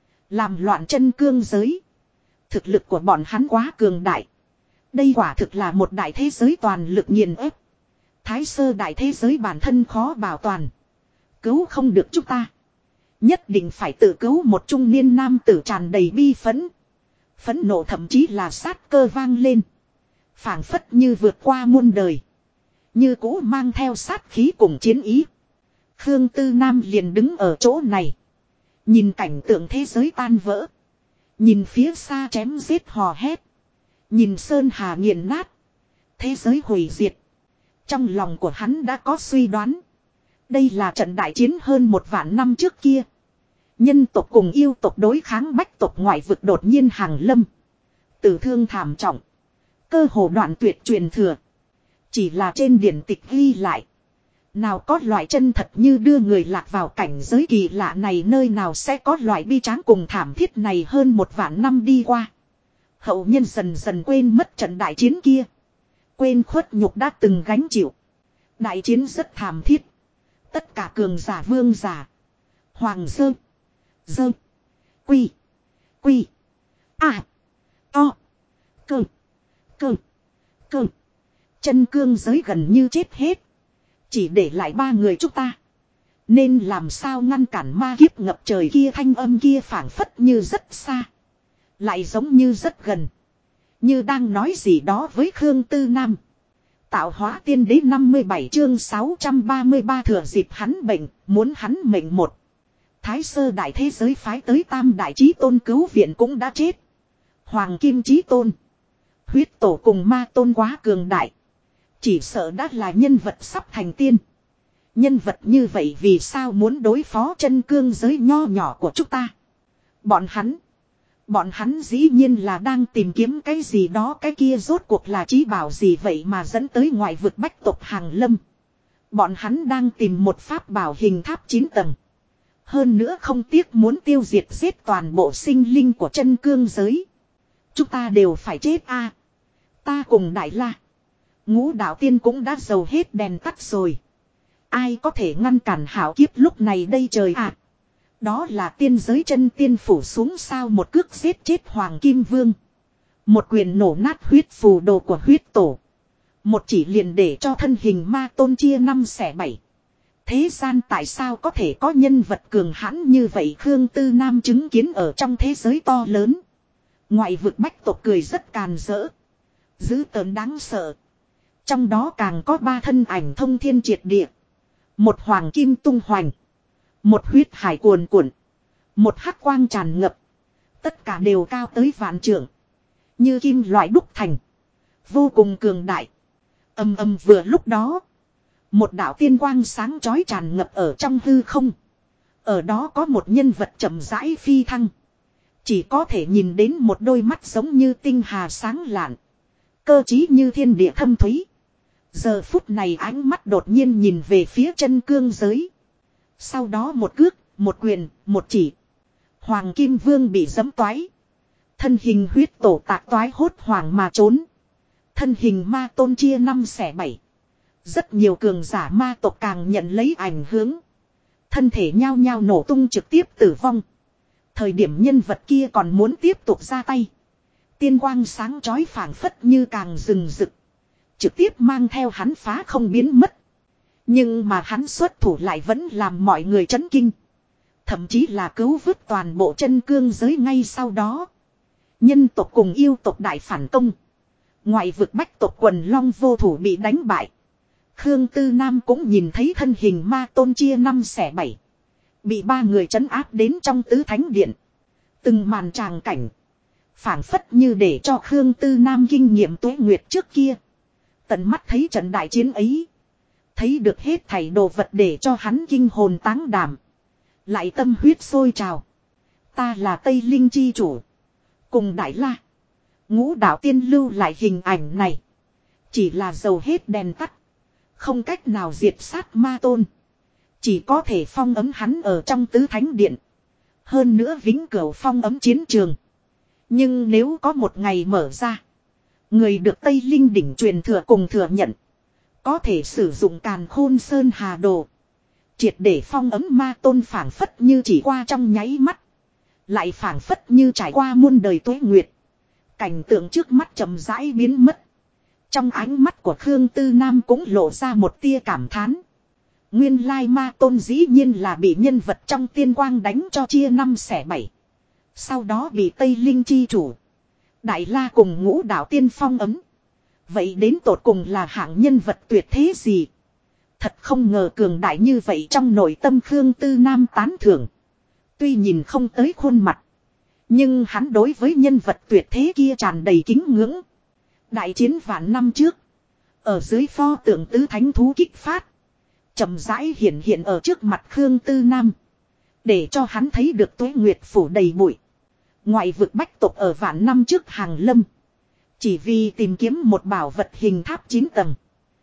Làm loạn chân cương giới. Thực lực của bọn hắn quá cường đại. Đây quả thực là một đại thế giới toàn lực nghiền ép. Thái sơ đại thế giới bản thân khó bảo toàn. Cứu không được chúng ta. Nhất định phải tự cứu. Một trung niên nam tử tràn đầy bi phẫn. Phẫn nộ thậm chí là sát cơ vang lên. Phảng phất như vượt qua muôn đời. Như cũ mang theo sát khí cùng chiến ý. Khương Tư Nam liền đứng ở chỗ này. Nhìn cảnh tượng thế giới tan vỡ. Nhìn phía xa chém giết hò hét. Nhìn sơn hà nghiền nát. Thế giới hủy diệt. Trong lòng của hắn đã có suy đoán. Đây là trận đại chiến hơn 1 vạn năm trước kia. Nhân tộc cùng yêu tộc đối kháng bách tộc ngoại vực đột nhiên hàng lâm. Tử thương thảm trọng. Cơ hồ đoạn tuyệt truyền thừa. Chỉ là trên điển tịch ghi lại. Nào có loại chân thật như đưa người lạc vào cảnh giới kỳ lạ này, nơi nào sẽ có loại bi tráng cùng thảm thiết này hơn 1 vạn năm đi qua. Hậu nhân dần dần quên mất trận đại chiến kia. Quên khuất nhục đã từng gánh chịu. Đại chiến rất thảm thiết. Tất cả cường giả vương giả. Hoàng sơ. Dơ. Quy. Quy. À. To. Cơ. Cơ. Cơ. Chân cương giới gần như chết hết. Chỉ để lại 3 người chúng ta. Nên làm sao ngăn cản ma kiếp ngập trời kia, thanh âm kia phảng phất như rất xa. Lại giống như rất gần. Như đang nói gì đó với Khương Tư Nam. Tạo hóa tiên đế 57 chương 633 thừa dịp hắn bệnh, muốn hắn mệnh một. Thái sơ đại thế giới phái tới tam đại chí tôn cứu viện cũng đã chết. Hoàng kim chí tôn. Huyết tổ cùng ma tôn quá cường đại. Chỉ sợ đã là nhân vật sắp thành tiên. Nhân vật như vậy vì sao muốn đối phó chân cương giới nho nhỏ của chúng ta? Bọn hắn dĩ nhiên là đang tìm kiếm cái gì đó, cái kia rốt cuộc là chí bảo gì vậy mà dẫn tới ngoại vực bách tộc hàng lâm. Bọn hắn đang tìm một pháp bảo hình tháp 9 tầng. Hơn nữa không tiếc muốn tiêu diệt giết toàn bộ sinh linh của chân cương giới. Chúng ta đều phải chết a. Ta cùng Đại La, Ngũ Đạo Tiên cũng đã dầu hết đèn tắt rồi. Ai có thể ngăn cản hảo kiếp lúc này đây trời ạ? Đó là tiên giới chân tiên phủ xuống sao, một cước giết chết Hoàng Kim Vương. Một quyền nổ nát huyết phù đồ của huyết tổ. Một chỉ liền để cho thân hình ma tôn chia 5 xẻ 7. Thế gian tại sao có thể có nhân vật cường hãn như vậy? Khương Tư Nam chứng kiến ở trong thế giới to lớn. Ngoại vực bách tộc cười rất càn rỡ. Dữ tợn đáng sợ. Trong đó càng có 3 thân ảnh thông thiên triệt địa. Một hoàng kim tung hoành. Một huyết hải cuồn cuộn. Một hắc quang tràn ngập. Tất cả đều cao tới vạn trượng. Như kim loại đúc thành. Vô cùng cường đại. Ầm ầm vừa lúc đó. Một đạo tiên quang sáng chói tràn ngập ở trong hư không. Ở đó có một nhân vật chậm rãi phi thăng. Chỉ có thể nhìn đến một đôi mắt giống như tinh hà sáng lạn. Cơ trí như thiên địa thâm thúy. Giờ phút này ánh mắt đột nhiên nhìn về phía chân cương giới. Sau đó một cước, một quyền, một chỉ. Hoàng Kim Vương bị giẫm toái. Thân hình huyết tổ tạc toái hốt hoảng mà trốn. Thân hình ma tôn chia 5 xẻ 7. Rất nhiều cường giả ma tộc càng nhận lấy ảnh hưởng. Thân thể nhao nhao nổ tung trực tiếp tử vong. Thời điểm nhân vật kia còn muốn tiếp tục ra tay. Tiên quang sáng chói phảng phất như càng rừng rực. Trực tiếp mang theo hắn phá không biến mất. Nhưng mà hắn xuất thủ lại vẫn làm mọi người chấn kinh. Thậm chí là cứu vớt toàn bộ chân cương giới ngay sau đó. Nhân tộc cùng yêu tộc đại phản công. Ngoại vực bách tộc quần long vô thủ bị đánh bại. Khương Tư Nam cũng nhìn thấy thân hình ma tôn chia 5 xẻ 7. Bị 3 người trấn áp đến trong tứ thánh điện. Từng màn tràng cảnh. Phảng phất như để cho Khương Tư Nam kinh nghiệm tuế nguyệt trước kia. Tận mắt thấy trận đại chiến ấy. Thấy được hết thảy đồ vật để cho hắn kinh hồn táng đảm. Lại tâm huyết sôi trào. Ta là Tây Linh chi chủ. Cùng Đại La, Ngũ Đạo Tiên lưu lại hình ảnh này. Chỉ là dầu hết đèn tắt. Không cách nào diệt sát ma tôn. Chỉ có thể phong ấm hắn ở trong tứ thánh điện. Hơn nữa vĩnh cửu phong ấm chiến trường. Nhưng nếu có một ngày mở ra. Người được Tây Linh đỉnh truyền thừa cùng thừa nhận. Có thể sử dụng càn khôn sơn hà đồ. Triệt để phong ấm ma tôn phảng phất như chỉ qua trong nháy mắt. Lại phảng phất như trải qua muôn đời tuế nguyệt. Cảnh tượng trước mắt chậm rãi biến mất. Trong ánh mắt của Khương Tư Nam cũng lộ ra một tia cảm thán. Nguyên lai ma tôn dĩ nhiên là bị nhân vật trong tiên quang đánh cho chia 5 xẻ 7. Sau đó bị Tây Linh chi chủ, Đại La cùng Ngũ Đạo Tiên phong ấm. Vậy đến tột cùng là hạng nhân vật tuyệt thế gì? Thật không ngờ cường đại như vậy, trong nội tâm Khương Tư Nam tán thưởng. Tuy nhìn không tới khuôn mặt. Nhưng hắn đối với nhân vật tuyệt thế kia tràn đầy kính ngưỡng. Đại chiến vạn năm trước. Ở dưới pho tượng tứ thánh thú kích phát. Chậm rãi hiện ở trước mặt Khương Tư Nam. Để cho hắn thấy được tuế nguyệt phủ đầy bụi. Ngoại vực bách tộc ở vạn năm trước hàng lâm. Chỉ vì tìm kiếm một bảo vật hình tháp 9 tầng.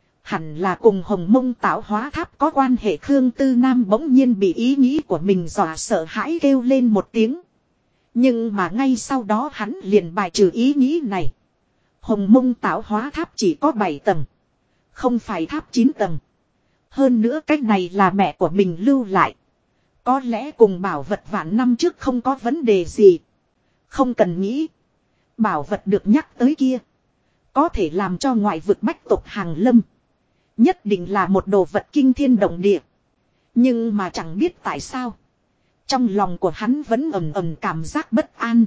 Hẳn là cùng Hồng Mông tạo hóa tháp có quan hệ. Khương Tư Nam bỗng nhiên bị ý nghĩ của mình dọa sợ hãi kêu lên một tiếng. Nhưng mà ngay sau đó hắn liền bài trừ ý nghĩ này. Hồng Mông Tạo Hóa Tháp chỉ có 7 tầng. Không phải tháp 9 tầng. Hơn nữa cách này là mẹ của mình lưu lại. Có lẽ cùng bảo vật vạn năm trước không có vấn đề gì. Không cần nghĩ. Bảo vật được nhắc tới kia. Có thể làm cho ngoại vực bách tộc hàng lâm. Nhất định là một đồ vật kinh thiên động địa. Nhưng mà chẳng biết tại sao. Trong lòng của hắn vẫn ầm ầm cảm giác bất an.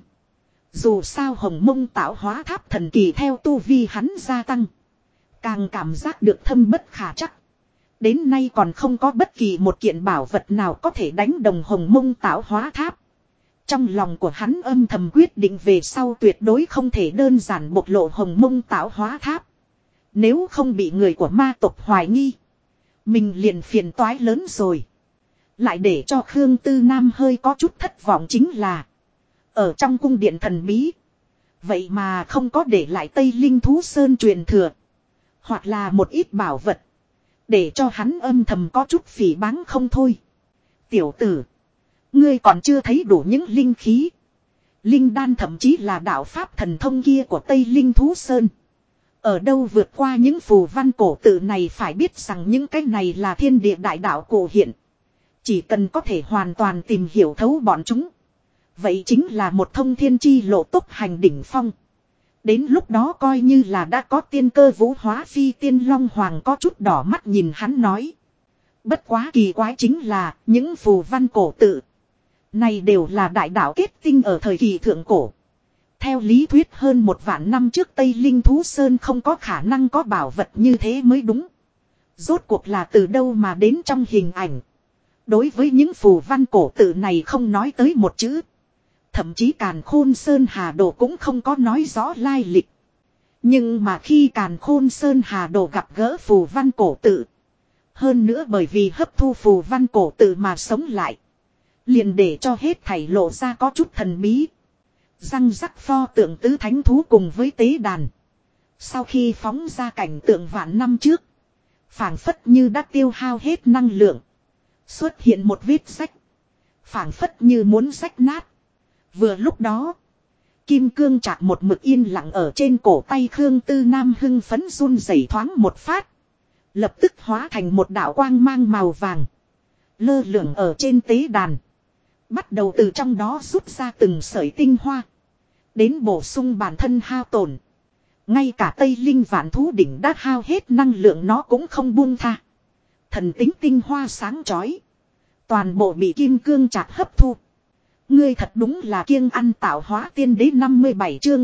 Dù sao Hồng Mông Tạo Hóa Tháp thần kỳ theo tu vi hắn gia tăng. Càng cảm giác được thâm bất khả chắc. Đến nay còn không có bất kỳ một kiện bảo vật nào có thể đánh đồng Hồng Mông Tạo Hóa Tháp. Trong lòng của hắn âm thầm quyết định về sau tuyệt đối không thể đơn giản bộc lộ Hồng Mông Tạo Hóa Tháp. Nếu không bị người của ma tộc hoài nghi. Mình liền phiền toái lớn rồi. Lại để cho Khương Tư Nam hơi có chút thất vọng chính là. Ở trong cung điện thần bí. Vậy mà không có để lại Tây Linh Thú Sơn truyền thừa. Hoặc là một ít bảo vật. Để cho hắn âm thầm có chút phỉ báng không thôi. Tiểu tử. Ngươi còn chưa thấy đủ những linh khí. Linh đan thậm chí là đạo pháp thần thông kia của Tây Linh Thú Sơn. Ở đâu vượt qua những phù văn cổ tự này phải biết rằng những cái này là thiên địa đại đạo cổ hiện. Chỉ cần có thể hoàn toàn tìm hiểu thấu bọn chúng. Vậy chính là một thông thiên chi lộ tốc hành đỉnh phong. Đến lúc đó coi như là đã có tiên cơ vũ hóa phi tiên long hoàng có chút đỏ mắt nhìn hắn nói. Bất quá kỳ quái chính là những phù văn cổ tự. Này đều là đại đạo kết tinh ở thời kỳ thượng cổ. Theo lý thuyết hơn 1.000 năm trước Tây Linh Thú Sơn không có khả năng có bảo vật như thế mới đúng. Rốt cuộc là từ đâu mà đến trong hình ảnh. Đối với những phù văn cổ tự này không nói tới một chữ. Thậm chí Càn Khôn Sơn Hà Đồ cũng không có nói rõ lai lịch. Nhưng mà khi Càn Khôn Sơn Hà Đồ gặp gỡ phù văn cổ tự. Hơn nữa bởi vì hấp thu phù văn cổ tự mà sống lại. Liền để cho hết thảy lộ ra có chút thần bí. Răng rắc pho tượng tứ thánh thú cùng với tế đàn. Sau khi phóng ra cảnh tượng vạn năm trước. Phảng phất như đã tiêu hao hết năng lượng. Xuất hiện một vết rách. Phảng phất như muốn rách nát. Vừa lúc đó. Kim cương chạc một mực yên lặng ở trên cổ tay Khương Tư Nam hưng phấn run rẩy thoáng một phát. Lập tức hóa thành một đạo quang mang màu vàng. Lơ lửng ở trên tế đàn. Bắt đầu từ trong đó rút ra từng sợi tinh hoa. Đến bổ sung bản thân hao tổn. Ngay cả Tây Linh Vạn Thú Đỉnh đã hao hết năng lượng nó cũng không buông tha. Thần tính tinh hoa sáng chói. Toàn bộ bị kim cương chạc hấp thu. Ngươi thật đúng là kiêng ăn tạo hóa tiên đế 57 chương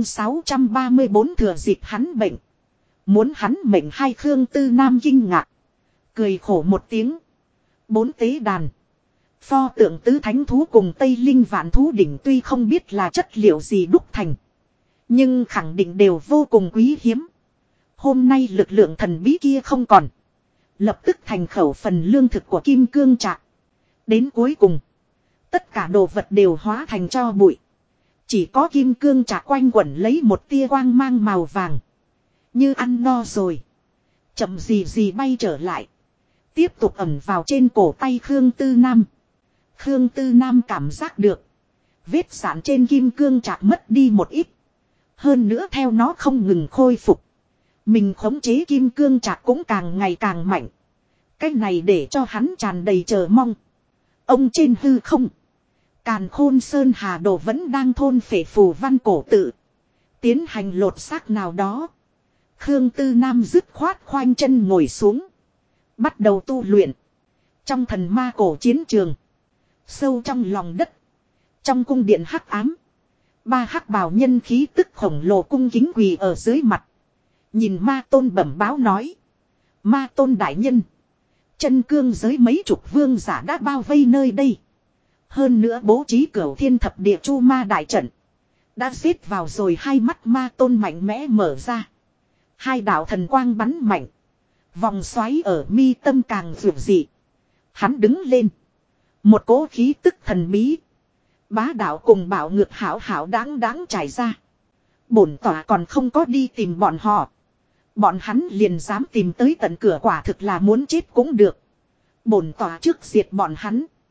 634 thừa dịp hắn bệnh. Muốn hắn mệnh hai Khương Tư Nam kinh ngạc. Cười khổ một tiếng. 4 tế đàn. Pho tượng tứ thánh thú cùng Tây Linh Vạn Thú Đỉnh tuy không biết là chất liệu gì đúc thành. Nhưng khẳng định đều vô cùng quý hiếm. Hôm nay lực lượng thần bí kia không còn. Lập tức thành khẩu phần lương thực của kim cương trạc. Đến cuối cùng. Tất cả đồ vật đều hóa thành tro bụi. Chỉ có kim cương trạc quanh quẩn lấy một tia quang mang màu vàng. Như ăn no rồi. Chậm gì gì bay trở lại. Tiếp tục ẩn vào trên cổ tay Khương Tư Nam. Khương Tư Nam cảm giác được. Vết sạn trên kim cương trạc mất đi một ít. Hơn nữa theo nó không ngừng khôi phục. Mình khống chế kim cương trạc cũng càng ngày càng mạnh. Cái này để cho hắn tràn đầy chờ mong. Ông trên hư không. Càn Khôn Sơn Hà Đồ vẫn đang thôn phệ phù văn cổ tự. Tiến hành lột xác nào đó. Khương Tư Nam dứt khoát khoanh chân ngồi xuống. Bắt đầu tu luyện. Trong thần ma cổ chiến trường. Sâu trong lòng đất. Trong cung điện hắc ám. 3 hắc bào nhân khí tức khổng lồ cung kính quỳ ở dưới mặt. Nhìn ma tôn bẩm báo nói. Ma tôn đại nhân. Chân cương giới mấy chục vương giả đã bao vây nơi đây. Hơn nữa bố trí cửu thiên thập địa chu ma đại trận. Đã xếp vào rồi hai mắt ma tôn mạnh mẽ mở ra. Hai đạo thần quang bắn mạnh. Vòng xoáy ở mi tâm càng vượt dị. Hắn đứng lên. Một cỗ khí tức thần bí. Bá đạo cùng bảo ngược hảo hảo đáng đáng trải ra. Bổn tỏa còn không có đi tìm bọn họ. Bọn hắn liền dám tìm tới tận cửa quả thực là muốn chết cũng được. Bổn tỏa trước diệt bọn hắn.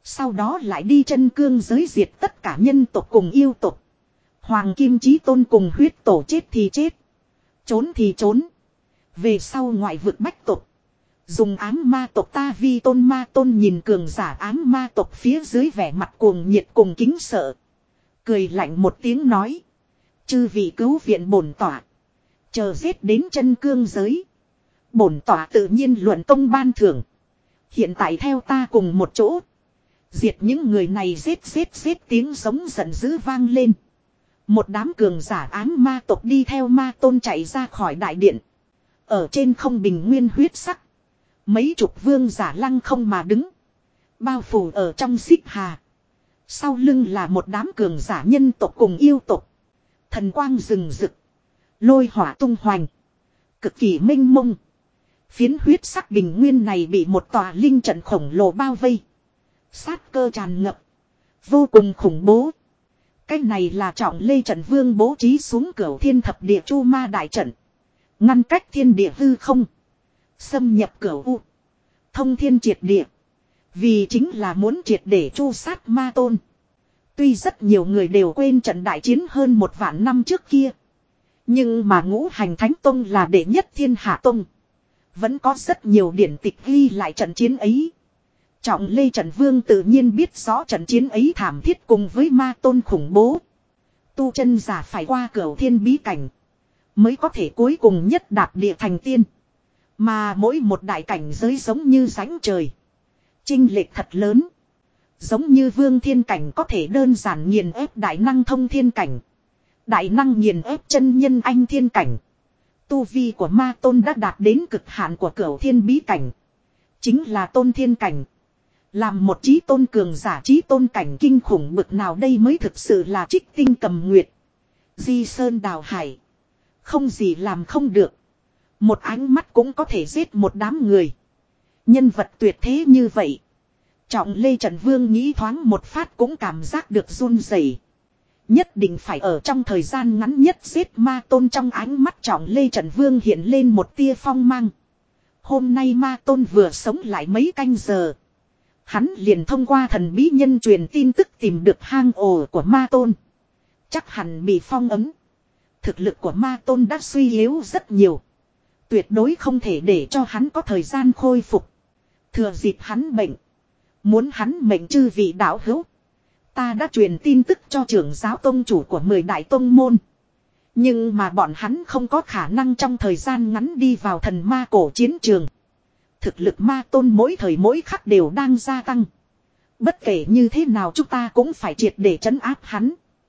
Sau đó lại đi chân cương giới diệt tất cả nhân tộc cùng yêu tộc. Hoàng Kim Chí Tôn cùng huyết tổ chết thì chết. Trốn thì trốn. Về sau ngoại vực bách tộc. Dùng ám ma tộc ta vi tôn ma tôn nhìn cường giả ám ma tộc phía dưới vẻ mặt cuồng nhiệt cùng kính sợ. Cười lạnh một tiếng nói. Chư vị cứu viện bổn tỏa. Chờ giết đến chân cương giới. Bổn tỏa tự nhiên luận công ban thưởng. Hiện tại theo ta cùng một chỗ. Diệt những người này giết tiếng sống giận dữ vang lên. Một đám cường giả ám ma tộc đi theo ma tôn chạy ra khỏi đại điện. Ở trên không bình nguyên huyết sắc. Mấy chục vương giả lăng không mà đứng. Bao phủ ở trong xích hà. Sau lưng là một đám cường giả nhân tộc cùng yêu tộc. Thần quang rừng rực. Lôi hỏa tung hoành. Cực kỳ mênh mông. Phiến huyết sắc bình nguyên này bị một tòa linh trận khổng lồ bao vây. Sát cơ tràn ngập. Vô cùng khủng bố. Cái này là Trọng Lê Trận Vương bố trí xuống Cửu Thiên Thập Địa Chu Ma đại trận. Ngăn cách thiên địa hư không. Xâm nhập cửu u. Thông thiên triệt địa. Vì chính là muốn triệt để chu sát ma tôn. Tuy rất nhiều người đều quên trận đại chiến hơn 1.000 năm trước kia. Nhưng mà Ngũ Hành Thánh Tông là đệ nhất thiên hạ tông. Vẫn có rất nhiều điển tịch ghi lại trận chiến ấy. Trọng Lê Trận Vương tự nhiên biết rõ trận chiến ấy thảm thiết cùng với ma tôn khủng bố. Tu chân giả phải qua Cửu Thiên bí cảnh. Mới có thể cuối cùng nhất đạp địa thành tiên. Mà mỗi một đại cảnh giới giống như rãnh trời. Chênh lệch thật lớn. Giống như vương thiên cảnh có thể đơn giản nghiền ép đại năng thông thiên cảnh. Đại năng nghiền ép chân nhân anh thiên cảnh. Tu vi của ma tôn đã đạt đến cực hạn của Cửu Thiên bí cảnh. Chính là tôn thiên cảnh. Làm một chí tôn cường giả chí tôn cảnh kinh khủng bực nào đây mới thực sự là Trích Tinh Cầm Nguyệt. Di Sơn Đào Hải. Không gì làm không được. Một ánh mắt cũng có thể giết một đám người. Nhân vật tuyệt thế như vậy. Trọng Lê Trận Vương nghĩ thoáng một phát cũng cảm giác được run rẩy. Nhất định phải ở trong thời gian ngắn nhất giết ma tôn, trong ánh mắt Trọng Lê Trận Vương hiện lên một tia phong mang. Hôm nay ma tôn vừa sống lại mấy canh giờ. Hắn liền thông qua thần bí nhân truyền tin tức tìm được hang ổ của ma tôn. Chắc hẳn bị phong ấn. Thực lực của ma tôn đã suy yếu rất nhiều. Tuyệt đối không thể để cho hắn có thời gian khôi phục. Thừa dịp hắn bệnh. Muốn hắn mệnh chư vị đạo hữu. Ta đã truyền tin tức cho trưởng giáo tông chủ của 10 đại tông môn. Nhưng mà bọn hắn không có khả năng trong thời gian ngắn đi vào thần ma cổ chiến trường. Thực lực ma tôn mỗi thời mỗi khắc đều đang gia tăng. Bất kể như thế nào chúng ta cũng phải triệt để trấn áp hắn.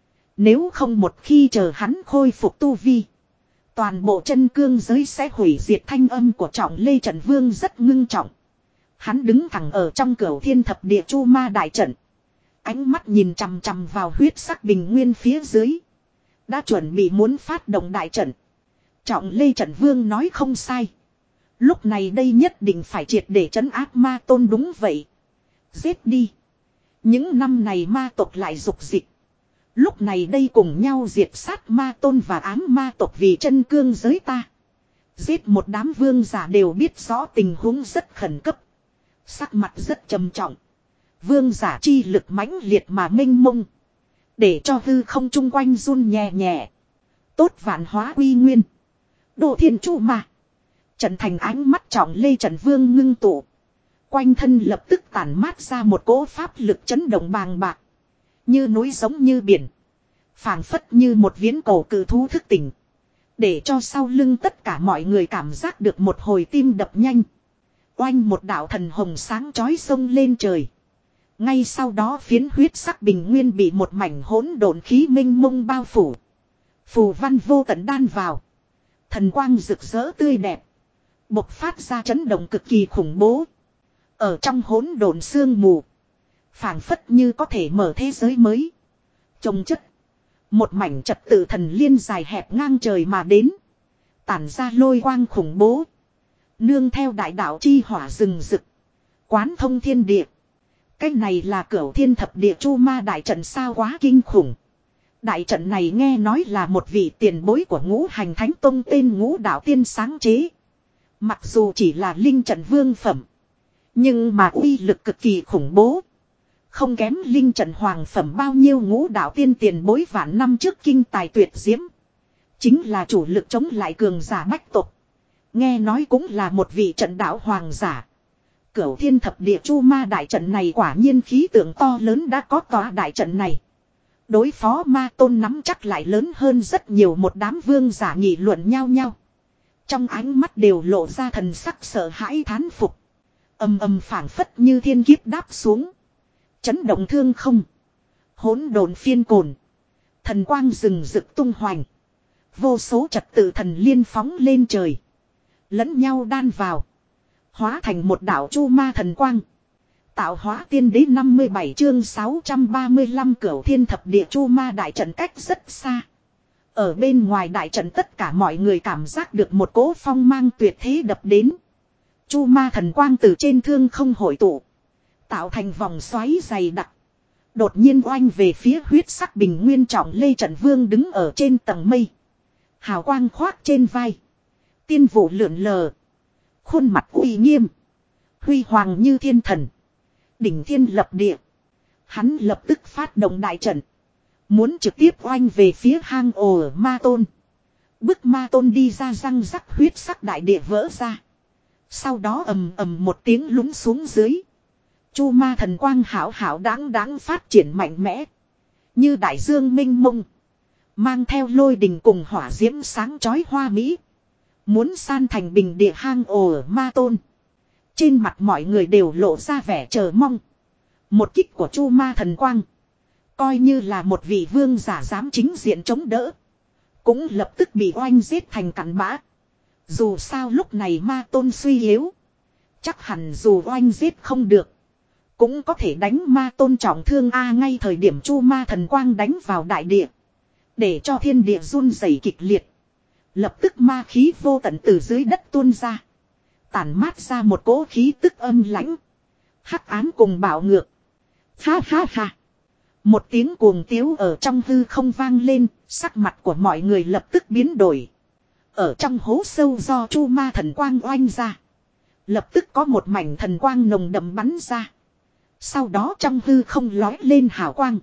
Nếu không một khi chờ hắn khôi phục tu vi. Toàn bộ chân cương giới sẽ hủy diệt. Thanh âm của Trọng Lê Trận Vương rất ngưng trọng. Hắn đứng thẳng ở trong Cửu Thiên Thập Địa Chu Ma đại trận. Ánh mắt nhìn chằm chằm vào huyết sắc bình nguyên phía dưới. Đã chuẩn bị muốn phát động đại trận. Trọng Lê Trận Vương nói không sai. Lúc này đây nhất định phải triệt để trấn áp ma tôn, đúng vậy. Giết đi. Những năm này ma tộc lại dục dịch. Lúc này đây cùng nhau diệt sát ma tôn và ám ma tộc vì chân cương giới ta. Giết một đám vương giả đều biết rõ tình huống rất khẩn cấp. Sắc mặt rất trầm trọng. Vương giả chi lực mãnh liệt mà mênh mông. Để cho hư không chung quanh run nhẹ nhẹ. Tốt vạn hóa uy nguyên. Độ thiên chu mà. Trận thành ánh mắt Trọng Lê Trận Vương ngưng tụ. Quanh thân lập tức tản mát ra một cỗ pháp lực chấn động bàng bạc. Như núi giống như biển. Phảng phất như một viễn cổ cự thú thức tỉnh. Để cho sau lưng tất cả mọi người cảm giác được một hồi tim đập nhanh. Oanh một đạo thần hồng sáng chói sông lên trời. Ngay sau đó phiến huyết sắc bình nguyên bị một mảnh hỗn độn khí minh mông bao phủ. Phù văn vô tận đan vào. Thần quang rực rỡ tươi đẹp. Bộc phát ra chấn động cực kỳ khủng bố. Ở trong hỗn độn sương mù. Phảng phất như có thể mở thế giới mới. Trông chất. Một mảnh trật tự thần liên dài hẹp ngang trời mà đến. Tản ra lôi quang khủng bố. Nương theo đại đạo chi hỏa rừng rực. Quán thông thiên địa. Cái này là Cửu Thiên Thập Địa Chu Ma đại trận sao, quá kinh khủng. Đại trận này nghe nói là một vị tiền bối của Ngũ Hành Thánh Tông tên Ngũ Đạo Tiên sáng chế. Mặc dù chỉ là linh trận vương phẩm. Nhưng mà uy lực cực kỳ khủng bố. Không kém linh trận hoàng phẩm bao nhiêu ngũ đạo tiên tiền bối vạn năm trước kinh tài tuyệt diễm. Chính là chủ lực chống lại cường giả bách tộc. Nghe nói cũng là một vị trận đạo hoàng giả. Cửu thiên thập địa chu ma đại trận này quả nhiên khí tượng to lớn đã có tòa đại trận này. Đối phó ma tôn nắm chắc lại lớn hơn rất nhiều một đám vương giả nghị luận nhau nhau. Trong ánh mắt đều lộ ra thần sắc sợ hãi thán phục. Ầm ầm phảng phất như thiên kiếp đáp xuống. Chấn động thương không. Hỗn độn phiên cồn. Thần quang rừng rực tung hoành. Vô số trật tự thần liên phóng lên trời. Lẫn nhau đan vào. Hóa thành một đạo chu ma thần quang. Tạo hóa tiên đế 57 chương 635 cửu thiên thập địa chu ma đại trận cách rất xa. Ở bên ngoài đại trận tất cả mọi người cảm giác được một cỗ phong mang tuyệt thế đập đến. Chu ma thần quang từ trên thương không hội tụ. Tạo thành vòng xoáy dày đặc. Đột nhiên oanh về phía huyết sắc bình nguyên trọng lê trận vương đứng ở trên tầng mây. Hào quang khoác trên vai. Tiên vụ lượn lờ. Khuôn mặt uy nghiêm. Huy hoàng như thiên thần. Đỉnh thiên lập địa. Hắn lập tức phát động đại trận. Muốn trực tiếp oanh về phía hang ổ ma tôn. Bức ma tôn đi ra răng rắc huyết sắc đại địa vỡ ra. Sau đó ầm ầm một tiếng lún xuống dưới. Chu ma thần quang hảo hảo đáng phát triển mạnh mẽ. Như đại dương minh mông. Mang theo lôi đình cùng hỏa diễm sáng chói hoa mỹ. Muốn san thành bình địa hang ổ ma tôn. Trên mặt mọi người đều lộ ra vẻ chờ mong. Một kích của chu ma thần quang. Coi như là một vị vương giả dám chính diện chống đỡ. Cũng lập tức bị oanh giết thành cặn bã. Dù sao lúc này ma tôn suy yếu. Chắc hẳn dù oanh giết không được. Cũng có thể đánh ma tôn trọng thương ngay thời điểm chu ma thần quang đánh vào đại địa. Để cho thiên địa run rẩy kịch liệt. Lập tức ma khí vô tận từ dưới đất tuôn ra. Tản mát ra một cỗ khí tức âm lãnh. Hắc ám cùng bạo ngược. Ha ha ha. Một tiếng cuồng tiếu ở trong hư không vang lên. Sắc mặt của mọi người lập tức biến đổi. Ở trong hố sâu do chu ma thần quang oanh ra. Lập tức có một mảnh thần quang nồng đậm bắn ra. Sau đó trong hư không lói lên hào quang.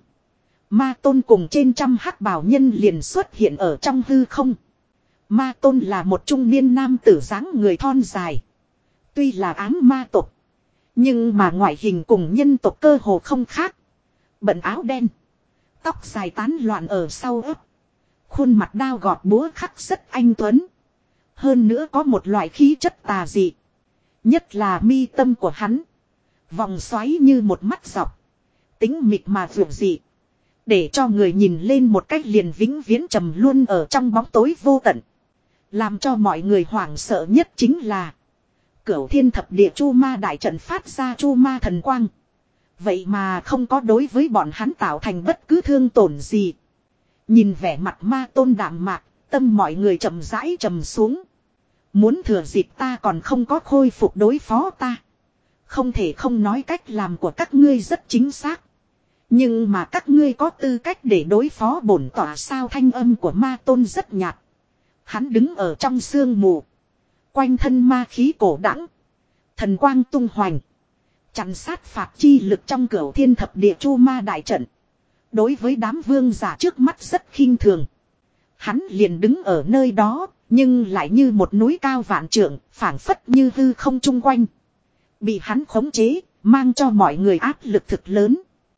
Ma tôn cùng trên trăm hắc bào nhân liền xuất hiện ở trong hư không. Ma tôn là một trung niên nam tử dáng người thon dài. Tuy là ám ma tộc. Nhưng mà ngoại hình cùng nhân tộc cơ hồ không khác. Bận áo đen. Tóc dài tán loạn ở sau ấp. Khuôn mặt đao gọt búa khắc rất anh tuấn. Hơn nữa có một loại khí chất tà dị. Nhất là mi tâm của hắn. Vòng xoáy như một mắt dọc. Tính mịt mà vượt dị. Để cho người nhìn lên một cách liền vĩnh viễn trầm luôn ở trong bóng tối vô tận. Làm cho mọi người hoảng sợ nhất chính là Cửu thiên thập địa chu ma đại trận phát ra chu ma thần quang. Vậy mà không có đối với bọn hắn tạo thành bất cứ thương tổn gì. Nhìn vẻ mặt ma tôn đạm mạc, tâm mọi người chậm rãi trầm xuống. Muốn thừa dịp ta còn không có khôi phục đối phó ta. Không thể không nói cách làm của các ngươi rất chính xác. Nhưng mà các ngươi có tư cách để đối phó bổn tỏa sao? Thanh âm của ma tôn rất nhạt. Hắn đứng ở trong sương mù. Quanh thân ma khí cổ đãng. Thần quang tung hoành. Chặn sát phạt chi lực trong cửu thiên thập địa chu ma đại trận. Đối với đám vương giả trước mắt rất khinh thường. Hắn liền đứng ở nơi đó. Nhưng lại như một núi cao vạn trượng. Phảng phất như hư không chung quanh. Bị hắn khống chế. Mang cho mọi người áp lực thực lớn.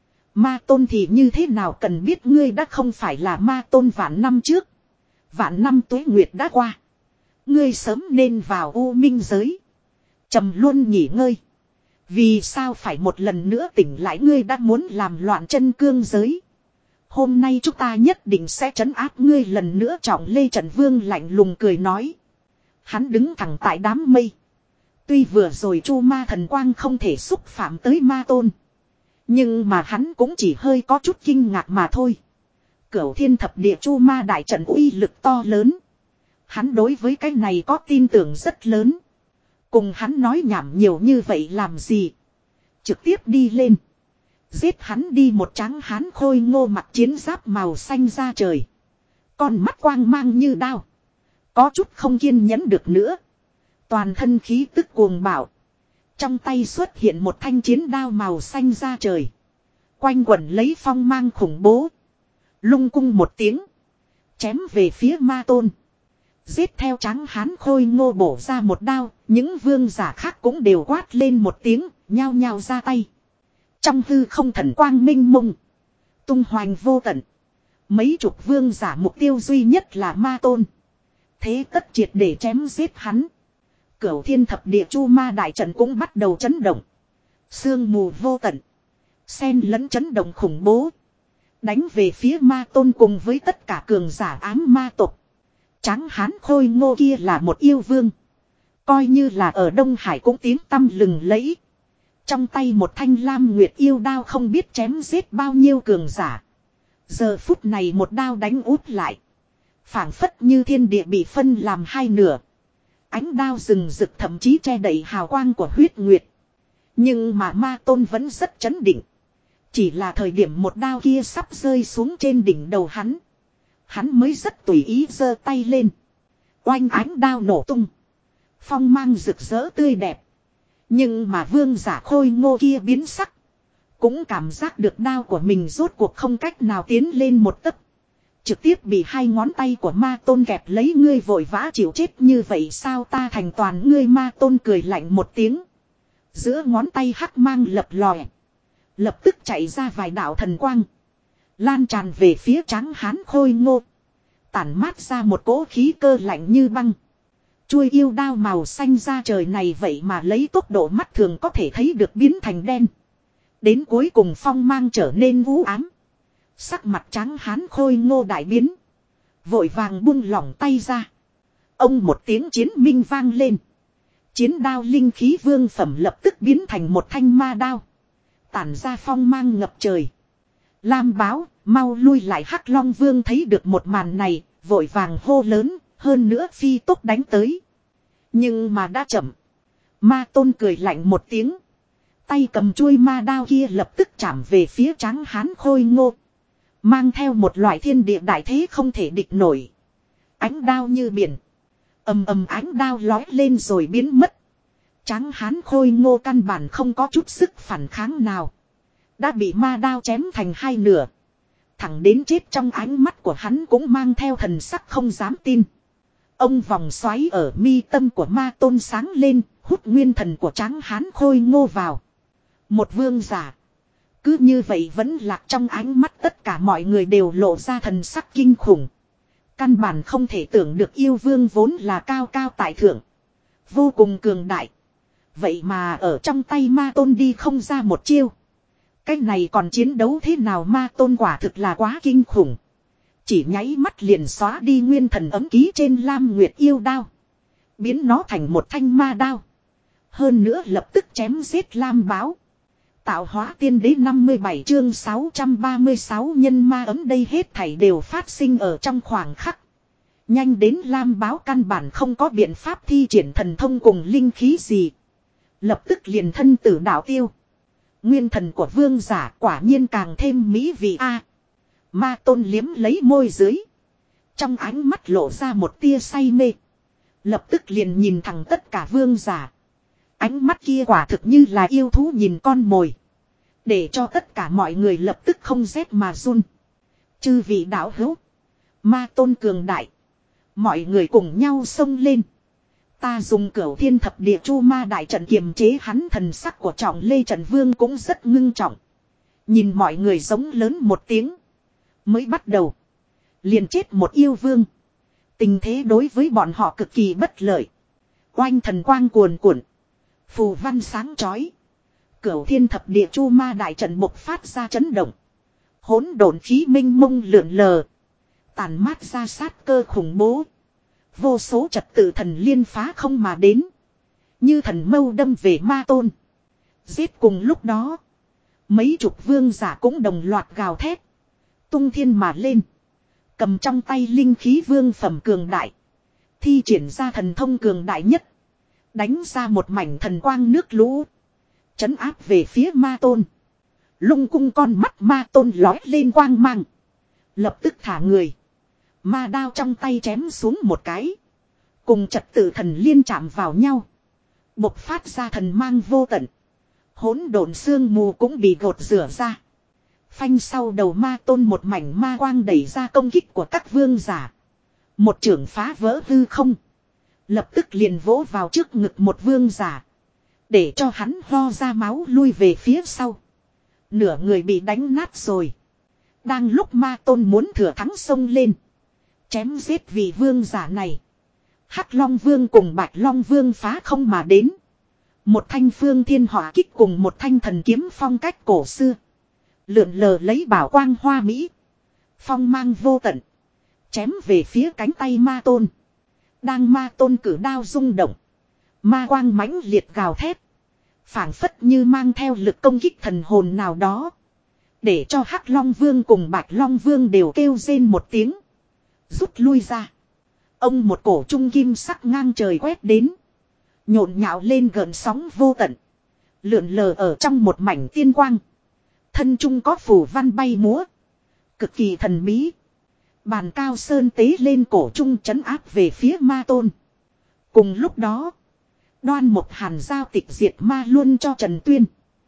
Ma tôn thì như thế nào cần biết, ngươi đã không phải là ma tôn vạn năm trước. Vạn năm tuế nguyệt đã qua. Ngươi sớm nên vào u minh giới. Trầm luôn nghỉ ngơi. Vì sao phải một lần nữa tỉnh lại? Ngươi đã muốn làm loạn chân cương giới. Hôm nay chúng ta nhất định sẽ trấn áp ngươi lần nữa. Trọng lê trận vương lạnh lùng cười nói. Hắn đứng thẳng tại đám mây. Tuy vừa rồi chu ma thần quang không thể xúc phạm tới ma tôn. Nhưng mà hắn cũng chỉ hơi có chút kinh ngạc mà thôi. Cửu thiên thập địa chu ma đại trận uy lực to lớn. Hắn đối với cái này có tin tưởng rất lớn. Cùng hắn nói nhảm nhiều như vậy làm gì? Trực tiếp đi lên. Giết hắn đi. Một tráng hán khôi ngô mặc chiến giáp màu xanh ra trời. Con mắt quang mang như đao. Có chút không kiên nhẫn được nữa. Toàn thân khí tức cuồng bạo. Trong tay xuất hiện một thanh chiến đao màu xanh ra trời. Quanh quẩn lấy phong mang khủng bố. Lung cung một tiếng. Chém về phía ma tôn. Giết theo trắng hán khôi ngô bổ ra một đao. Những vương giả khác cũng đều quát lên một tiếng. Nhao nhao ra tay. Trong hư không thần quang minh mông. Tung hoành vô tận. Mấy chục vương giả mục tiêu duy nhất là ma tôn. Thế tất triệt để chém giết hắn. Cửu thiên thập địa chu ma đại trận cũng bắt đầu chấn động. Sương mù vô tận. Xen lẫn chấn động khủng bố. Đánh về phía ma tôn cùng với tất cả cường giả ám ma tộc. Tráng hán khôi ngô kia là một yêu vương. Coi như là ở Đông Hải cũng tiếng tăm lừng lẫy. Trong tay một thanh lam nguyệt yêu đao không biết chém giết bao nhiêu cường giả. Giờ phút này một đao đánh út lại. Phảng phất như thiên địa bị phân làm hai nửa. Ánh đao rừng rực thậm chí che đậy hào quang của huyết nguyệt. Nhưng mà ma tôn vẫn rất chấn định. Chỉ là thời điểm một đao kia sắp rơi xuống trên đỉnh đầu hắn. Hắn mới rất tùy ý giơ tay lên. Oanh ánh đao nổ tung. Phong mang rực rỡ tươi đẹp. Nhưng mà vương giả khôi ngô kia biến sắc. Cũng cảm giác được đao của mình rốt cuộc không cách nào tiến lên một tấc. Trực tiếp bị hai ngón tay của ma tôn kẹp lấy. Ngươi vội vã chịu chết như vậy sao ta thành toàn ngươi. Ma tôn cười lạnh một tiếng. Giữa ngón tay hắc mang lập lòe. Lập tức chạy ra vài đạo thần quang. Lan tràn về phía tráng hán khôi ngô. Tản mát ra một cỗ khí cơ lạnh như băng. Chuôi yêu đao màu xanh ra trời này vậy mà lấy tốc độ mắt thường có thể thấy được biến thành đen. Đến cuối cùng phong mang trở nên u ám. Sắc mặt trắng hán khôi ngô đại biến. Vội vàng buông lỏng tay ra. Ông một tiếng chiến minh vang lên. Chiến đao linh khí vương phẩm lập tức biến thành một thanh ma đao. Tản ra phong mang ngập trời. Lam báo, mau lui lại. Hắc Long Vương thấy được một màn này, vội vàng hô lớn, hơn nữa phi tốc đánh tới. Nhưng mà đã chậm. Ma tôn cười lạnh một tiếng. Tay cầm chuôi ma đao kia lập tức chạm về phía tráng hán khôi ngô. Mang theo một loại thiên địa đại thế không thể địch nổi. Ánh đao như biển. Ầm ầm ánh đao lói lên rồi biến mất. Tráng hán khôi ngô căn bản không có chút sức phản kháng nào. Đã bị ma đao chém thành hai nửa. Thẳng đến chết trong ánh mắt của hắn cũng mang theo thần sắc không dám tin. Ông vòng xoáy ở mi tâm của ma tôn sáng lên, hút nguyên thần của tráng hán khôi ngô vào. Một vương giả. Cứ như vậy vẫn lạc trong ánh mắt tất cả mọi người đều lộ ra thần sắc kinh khủng. Căn bản không thể tưởng được yêu vương vốn là cao cao tại thượng. Vô cùng cường đại. Vậy mà ở trong tay ma tôn đi không ra một chiêu. Cái này còn chiến đấu thế nào ma tôn quả thực là quá kinh khủng. Chỉ nháy mắt liền xóa đi nguyên thần ấm ký trên Lam Nguyệt yêu đao. Biến nó thành một thanh ma đao. Hơn nữa lập tức chém giết Lam báo. Tạo hóa tiên đế 57 chương 636 nhân ma ấm đây hết thảy đều phát sinh ở trong khoảng khắc. Nhanh đến Lam báo căn bản không có biện pháp thi triển thần thông cùng linh khí gì. Lập tức liền thân tử đạo tiêu. Nguyên thần của vương giả quả nhiên càng thêm mỹ vị a. Ma tôn liếm lấy môi dưới. Trong ánh mắt lộ ra một tia say mê. Lập tức liền nhìn thẳng tất cả vương giả. Ánh mắt kia quả thực như là yêu thú nhìn con mồi. Để cho tất cả mọi người lập tức không rét mà run. Chư vị đạo hữu. Ma tôn cường đại. Mọi người cùng nhau xông lên. Ta dùng cửu thiên thập địa chu ma đại trận kiềm chế hắn. Thần sắc của Trọng Lê Trận Vương cũng rất ngưng trọng. Nhìn mọi người giống lớn một tiếng. Mới bắt đầu. Liền chết một yêu vương. Tình thế đối với bọn họ cực kỳ bất lợi. Oanh thần quang cuồn cuộn. Phù văn sáng chói. Cửu thiên thập địa chu ma đại trận bộc phát ra chấn động. Hỗn độn khí minh mông lượn lờ. Tàn mát ra sát cơ khủng bố. Vô số trật tự thần liên phá không mà đến. Như thần mâu đâm về ma tôn. Giết cùng lúc đó. Mấy chục vương giả cũng đồng loạt gào thét. Tung thiên mà lên. Cầm trong tay linh khí vương phẩm cường đại. Thi triển ra thần thông cường đại nhất. Đánh ra một mảnh thần quang nước lũ. Trấn áp về phía ma tôn. Lung cung con mắt ma tôn lói lên quang mang. Lập tức thả người. Ma đao trong tay chém xuống một cái. Cùng trật tự thần liên chạm vào nhau. Bộc phát ra thần mang vô tận. Hỗn độn sương mù cũng bị gột rửa ra. Phanh sau đầu ma tôn một mảnh ma quang đẩy ra công kích của các vương giả. Một chưởng phá vỡ hư không. Lập tức liền vỗ vào trước ngực một vương giả. Để cho hắn ho ra máu lui về phía sau. Nửa người bị đánh nát rồi. Đang lúc ma tôn muốn thừa thắng xông lên. Chém giết vị vương giả này. Hắc Long Vương cùng Bạch Long Vương phá không mà đến. Một thanh phương thiên hỏa kích cùng một thanh thần kiếm phong cách cổ xưa. Lượn lờ lấy bảo quang hoa mỹ. Phong mang vô tận. Chém về phía cánh tay ma tôn. Đang ma tôn cử đao rung động. Ma quang mãnh liệt gào thét. Phảng phất như mang theo lực công kích thần hồn nào đó. Để cho Hắc Long Vương cùng Bạch Long Vương đều kêu rên một tiếng. Rút lui ra. Ông một cổ trung kim sắc ngang trời quét đến. Nhộn nhạo lên gợn sóng vô tận. Lượn lờ ở trong một mảnh tiên quang. Thân trung có phù văn bay múa. Cực kỳ thần bí. Bàn cao sơn tế lên cổ trung trấn áp về phía ma tôn. Cùng lúc đó. Đoan một hàn giao tịch diệt ma luôn cho Trần Tuyên.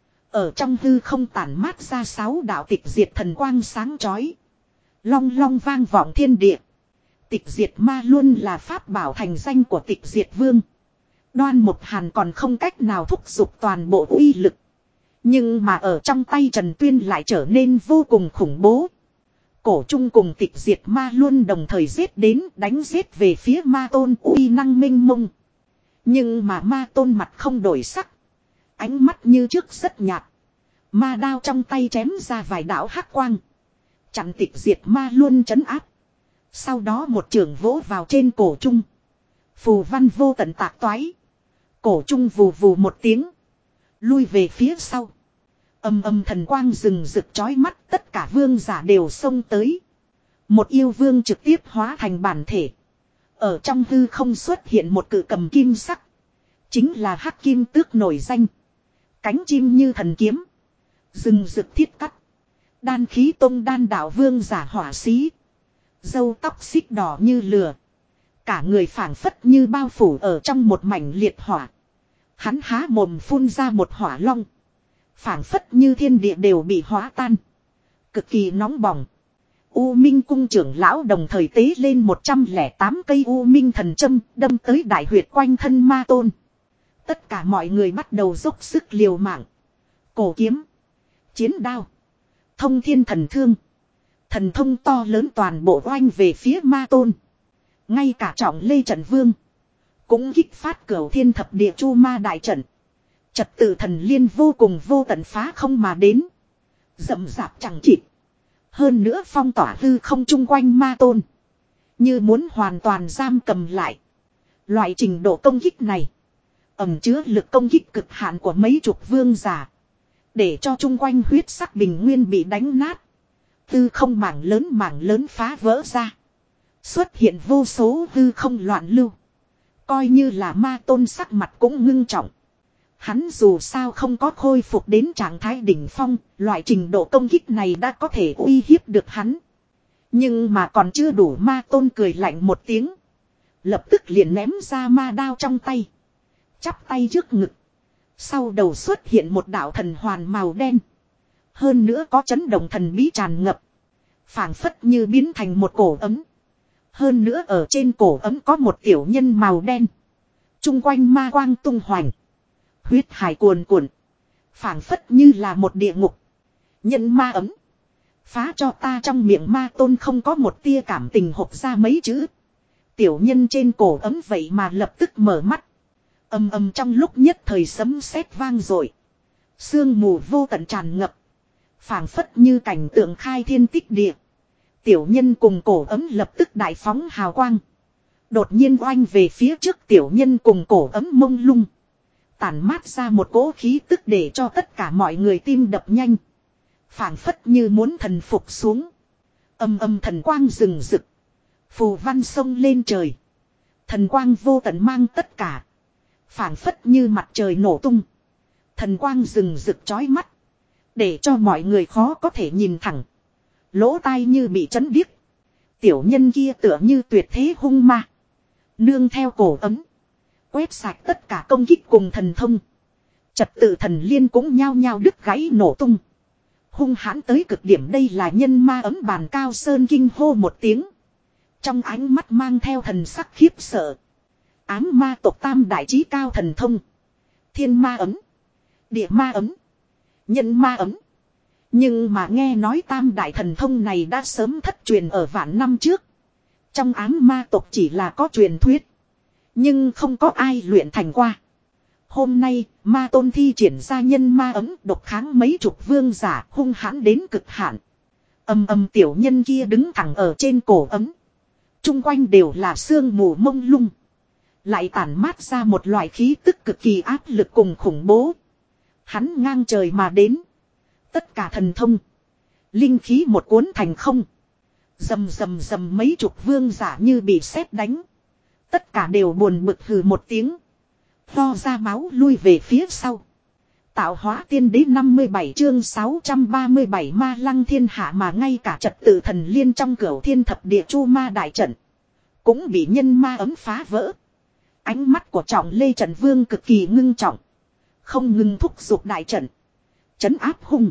Ở trong hư không tản mát ra 6 đạo tịch diệt thần quang sáng chói. Long long vang vọng thiên địa. Tịch diệt ma luôn là pháp bảo thành danh của tịch diệt vương. Đoan một hàn còn không cách nào thúc giục toàn bộ uy lực. Nhưng mà ở trong tay Trần Tuyên lại trở nên vô cùng khủng bố. Cổ trung cùng tịch diệt ma luôn đồng thời giết đến đánh giết về phía ma tôn uy năng minh mông. Nhưng mà ma tôn mặt không đổi sắc. Ánh mắt như trước rất nhạt. Ma đao trong tay chém ra vài đạo hắc quang. Chặn tịch diệt ma luôn trấn áp. Sau đó một trường vỗ vào trên cổ trung. Phù văn vô tận tạc toái. Cổ trung vù vù một tiếng. Lui về phía sau. Âm âm thần quang rừng rực chói mắt. Tất cả vương giả đều xông tới. Một yêu vương trực tiếp hóa thành bản thể. Ở trong hư không xuất hiện một cự cầm kim sắc. Chính là Hắc Kim Tước nổi danh. Cánh chim như thần kiếm. Rừng rực thiết cắt. Đan khí tông đan đạo vương giả hỏa sĩ. Râu tóc xích đỏ như lửa. Cả người phảng phất như bao phủ ở trong một mảnh liệt hỏa. Hắn há mồm phun ra một hỏa long. Phảng phất như thiên địa đều bị hóa tan. Cực kỳ nóng bỏng. U Minh cung trưởng lão đồng thời tế lên 108 cây U Minh thần châm đâm tới đại huyệt quanh thân ma tôn. Tất cả mọi người bắt đầu dốc sức liều mạng. Cổ kiếm. Chiến đao. Thông thiên thần thương. Thần thông to lớn toàn bộ oanh về phía ma tôn. Ngay cả Trọng Lê Trận Vương. Cũng kích phát cửu thiên thập địa chu ma đại trận. Trật tự thần liên vô cùng vô tận phá không mà đến. Rậm rạp chẳng chịt. Hơn nữa phong tỏa hư không chung quanh ma tôn. Như muốn hoàn toàn giam cầm lại. Loại trình độ công kích này. Ẩm chứa lực công kích cực hạn của mấy chục vương giả. Để cho chung quanh huyết sắc bình nguyên bị đánh nát. Hư không mảng lớn phá vỡ ra. Xuất hiện vô số hư không loạn lưu. Coi như là ma tôn sắc mặt cũng ngưng trọng. Hắn dù sao không có khôi phục đến trạng thái đỉnh phong, loại trình độ công kích này đã có thể uy hiếp được hắn. Nhưng mà còn chưa đủ, ma tôn cười lạnh một tiếng. Lập tức liền ném ra ma đao trong tay. Chắp tay trước ngực. Sau đầu xuất hiện một đạo thần hoàn màu đen. Hơn nữa có chấn động thần bí tràn ngập. Phảng phất như biến thành một cổ ấm. Hơn nữa ở trên cổ ấm có một tiểu nhân màu đen. Trung quanh ma quang tung hoành. Huyết hải cuồn cuộn. Phảng phất như là một địa ngục. Nhân ma ấm. Phá cho ta, trong miệng ma tôn không có một tia cảm tình hộp ra mấy chữ. Tiểu nhân trên cổ ấm vậy mà lập tức mở mắt. Ầm ầm trong lúc nhất thời sấm sét vang dội. Sương mù vô tận tràn ngập. Phảng phất như cảnh tượng khai thiên tích địa. Tiểu nhân cùng cổ ấm lập tức đại phóng hào quang. Đột nhiên oanh về phía trước tiểu nhân cùng cổ ấm mông lung. Tản mát ra một cỗ khí tức để cho tất cả mọi người tim đập nhanh. Phảng phất như muốn thần phục xuống. Âm âm thần quang rừng rực. Phù văn sông lên trời. Thần quang vô tận mang tất cả. Phảng phất như mặt trời nổ tung. Thần quang rừng rực chói mắt. Để cho mọi người khó có thể nhìn thẳng. Lỗ tai như bị chấn điếc. Tiểu nhân kia tựa như tuyệt thế hung ma. Nương theo cổ ấm. Quét sạch tất cả công kích cùng thần thông. Trật tự thần liên cũng nhao nhao đứt gãy nổ tung. Hung hãn tới cực điểm, đây là nhân ma ấm bàn cao sơn kinh hô một tiếng. Trong ánh mắt mang theo thần sắc khiếp sợ. Ám ma tộc tam đại chí cao thần thông. Thiên ma ấm. Địa ma ấm. Nhân ma ấm. Nhưng mà nghe nói tam đại thần thông này đã sớm thất truyền ở vạn năm trước. Trong ám ma tộc chỉ là có truyền thuyết. Nhưng không có ai luyện thành qua. Hôm nay, ma tôn thi triển ra nhân ma ấm độc kháng mấy chục vương giả hung hãn đến cực hạn. Tiểu nhân kia đứng thẳng ở trên cổ ấm. Trung quanh đều là sương mù mông lung. Lại tản mát ra một loại khí tức cực kỳ áp lực cùng khủng bố. Hắn ngang trời mà đến. Tất cả thần thông. Linh khí một cuốn thành không. Rầm rầm rầm mấy chục vương giả như bị sét đánh. Tất cả đều buồn bực hừ một tiếng. Lo ra máu lui về phía sau. Tạo hóa tiên đế 57 chương 637 ma lăng thiên hạ, mà ngay cả trật tự thần liên trong cửu thiên thập địa chu ma đại trận. Cũng bị nhân ma ấm phá vỡ. Ánh mắt của Trọng Lê Trận Vương cực kỳ ngưng trọng. Không ngừng thúc giục đại trận. Trấn áp hung.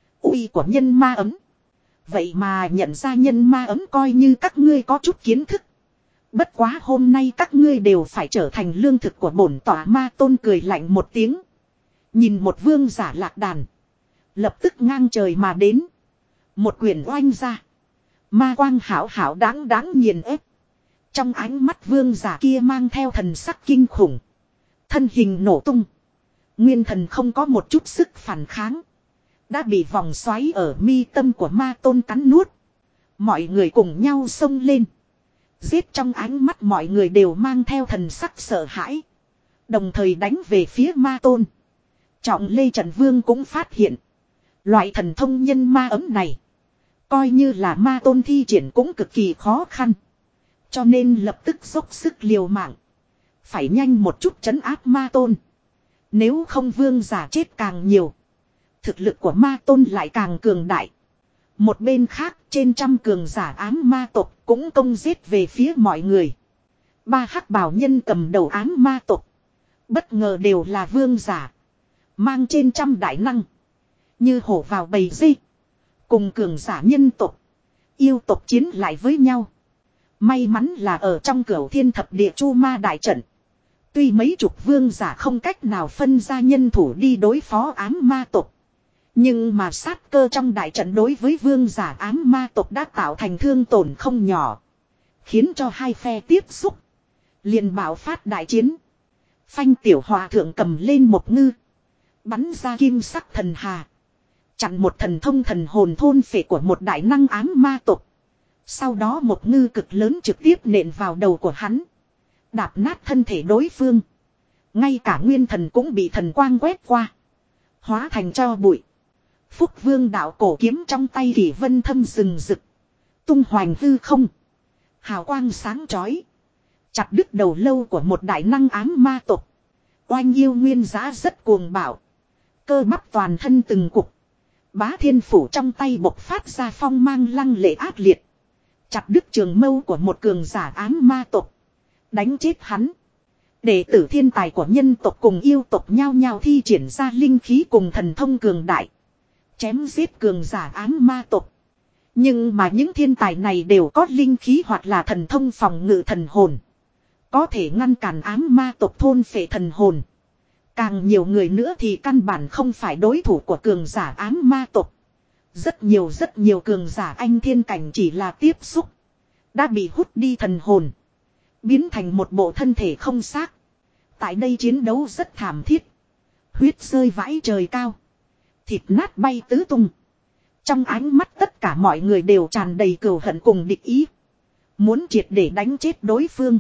Uy của nhân ma ấm. Vậy mà nhận ra nhân ma ấm coi như các ngươi có chút kiến thức. Bất quá hôm nay các ngươi đều phải trở thành lương thực của bổn tỏa. Ma tôn cười lạnh một tiếng. Nhìn một vương giả lạc đàn. Lập tức ngang trời mà đến. Một quyền oanh ra. Ma quang hảo hảo đáng đáng nghiền ép. Trong ánh mắt vương giả kia mang theo thần sắc kinh khủng. Thân hình nổ tung. Nguyên thần không có một chút sức phản kháng. Đã bị vòng xoáy ở mi tâm của ma tôn cắn nuốt. Mọi người cùng nhau xông lên. Giết, trong ánh mắt mọi người đều mang theo thần sắc sợ hãi. Đồng thời đánh về phía ma tôn. Trọng Lê Trận Vương cũng phát hiện. Loại thần thông nhân ma ấm này. Coi như là ma tôn thi triển cũng cực kỳ khó khăn. Cho nên lập tức dốc sức liều mạng. Phải nhanh một chút trấn áp ma tôn. Nếu không vương giả chết càng nhiều. Thực lực của ma tôn lại càng cường đại. Một bên khác, trên trăm cường giả ám ma tộc cũng công giết về phía mọi người. Ba hắc bào nhân cầm đầu ám ma tộc. Bất ngờ đều là vương giả. Mang trên trăm đại năng. Như hổ vào bầy dê. Cùng cường giả nhân tộc. Yêu tộc chiến lại với nhau. May mắn là ở trong cửu thiên thập địa chu ma đại trận. Tuy mấy chục vương giả không cách nào phân ra nhân thủ đi đối phó ám ma tộc. Nhưng mà sát cơ trong đại trận đối với vương giả ám ma tộc đã tạo thành thương tổn không nhỏ. Khiến cho hai phe tiếp xúc. Liền bạo phát đại chiến. Phanh tiểu hòa thượng cầm lên một ngư. Bắn ra kim sắc thần hà. Chặn một thần thông thần hồn thôn phệ của một đại năng ám ma tộc. Sau đó một ngư cực lớn trực tiếp nện vào đầu của hắn. Đạp nát thân thể đối phương. Ngay cả nguyên thần cũng bị thần quang quét qua. Hóa thành tro bụi. Phúc vương đạo cổ kiếm trong tay kỷ vân thâm rừng rực. Tung hoành hư không. Hào quang sáng chói. Chặt đứt đầu lâu của một đại năng ám ma tộc. Oanh yêu nguyên giá rất cuồng bạo. Cơ bắp toàn thân từng cục. Bá thiên phủ trong tay bộc phát ra phong mang lăng lệ ác liệt. Chặt đứt trường mâu của một cường giả ám ma tộc. Đánh chết hắn. Đệ tử thiên tài của nhân tộc cùng yêu tộc nhao nhao thi triển ra linh khí cùng thần thông cường đại. Chém giết cường giả ám ma tộc. Nhưng mà những thiên tài này đều có linh khí hoặc là thần thông phòng ngự thần hồn. Có thể ngăn cản ám ma tộc thôn phệ thần hồn. Càng nhiều người nữa thì căn bản không phải đối thủ của cường giả ám ma tộc. Rất nhiều cường giả anh thiên cảnh chỉ là tiếp xúc. Đã bị hút đi thần hồn. Biến thành một bộ thân thể không xác. Tại đây chiến đấu rất thảm thiết. Huyết rơi vãi trời cao. Thịt nát bay tứ tung. Trong ánh mắt tất cả mọi người đều tràn đầy cừu hận cùng địch ý. Muốn triệt để đánh chết đối phương.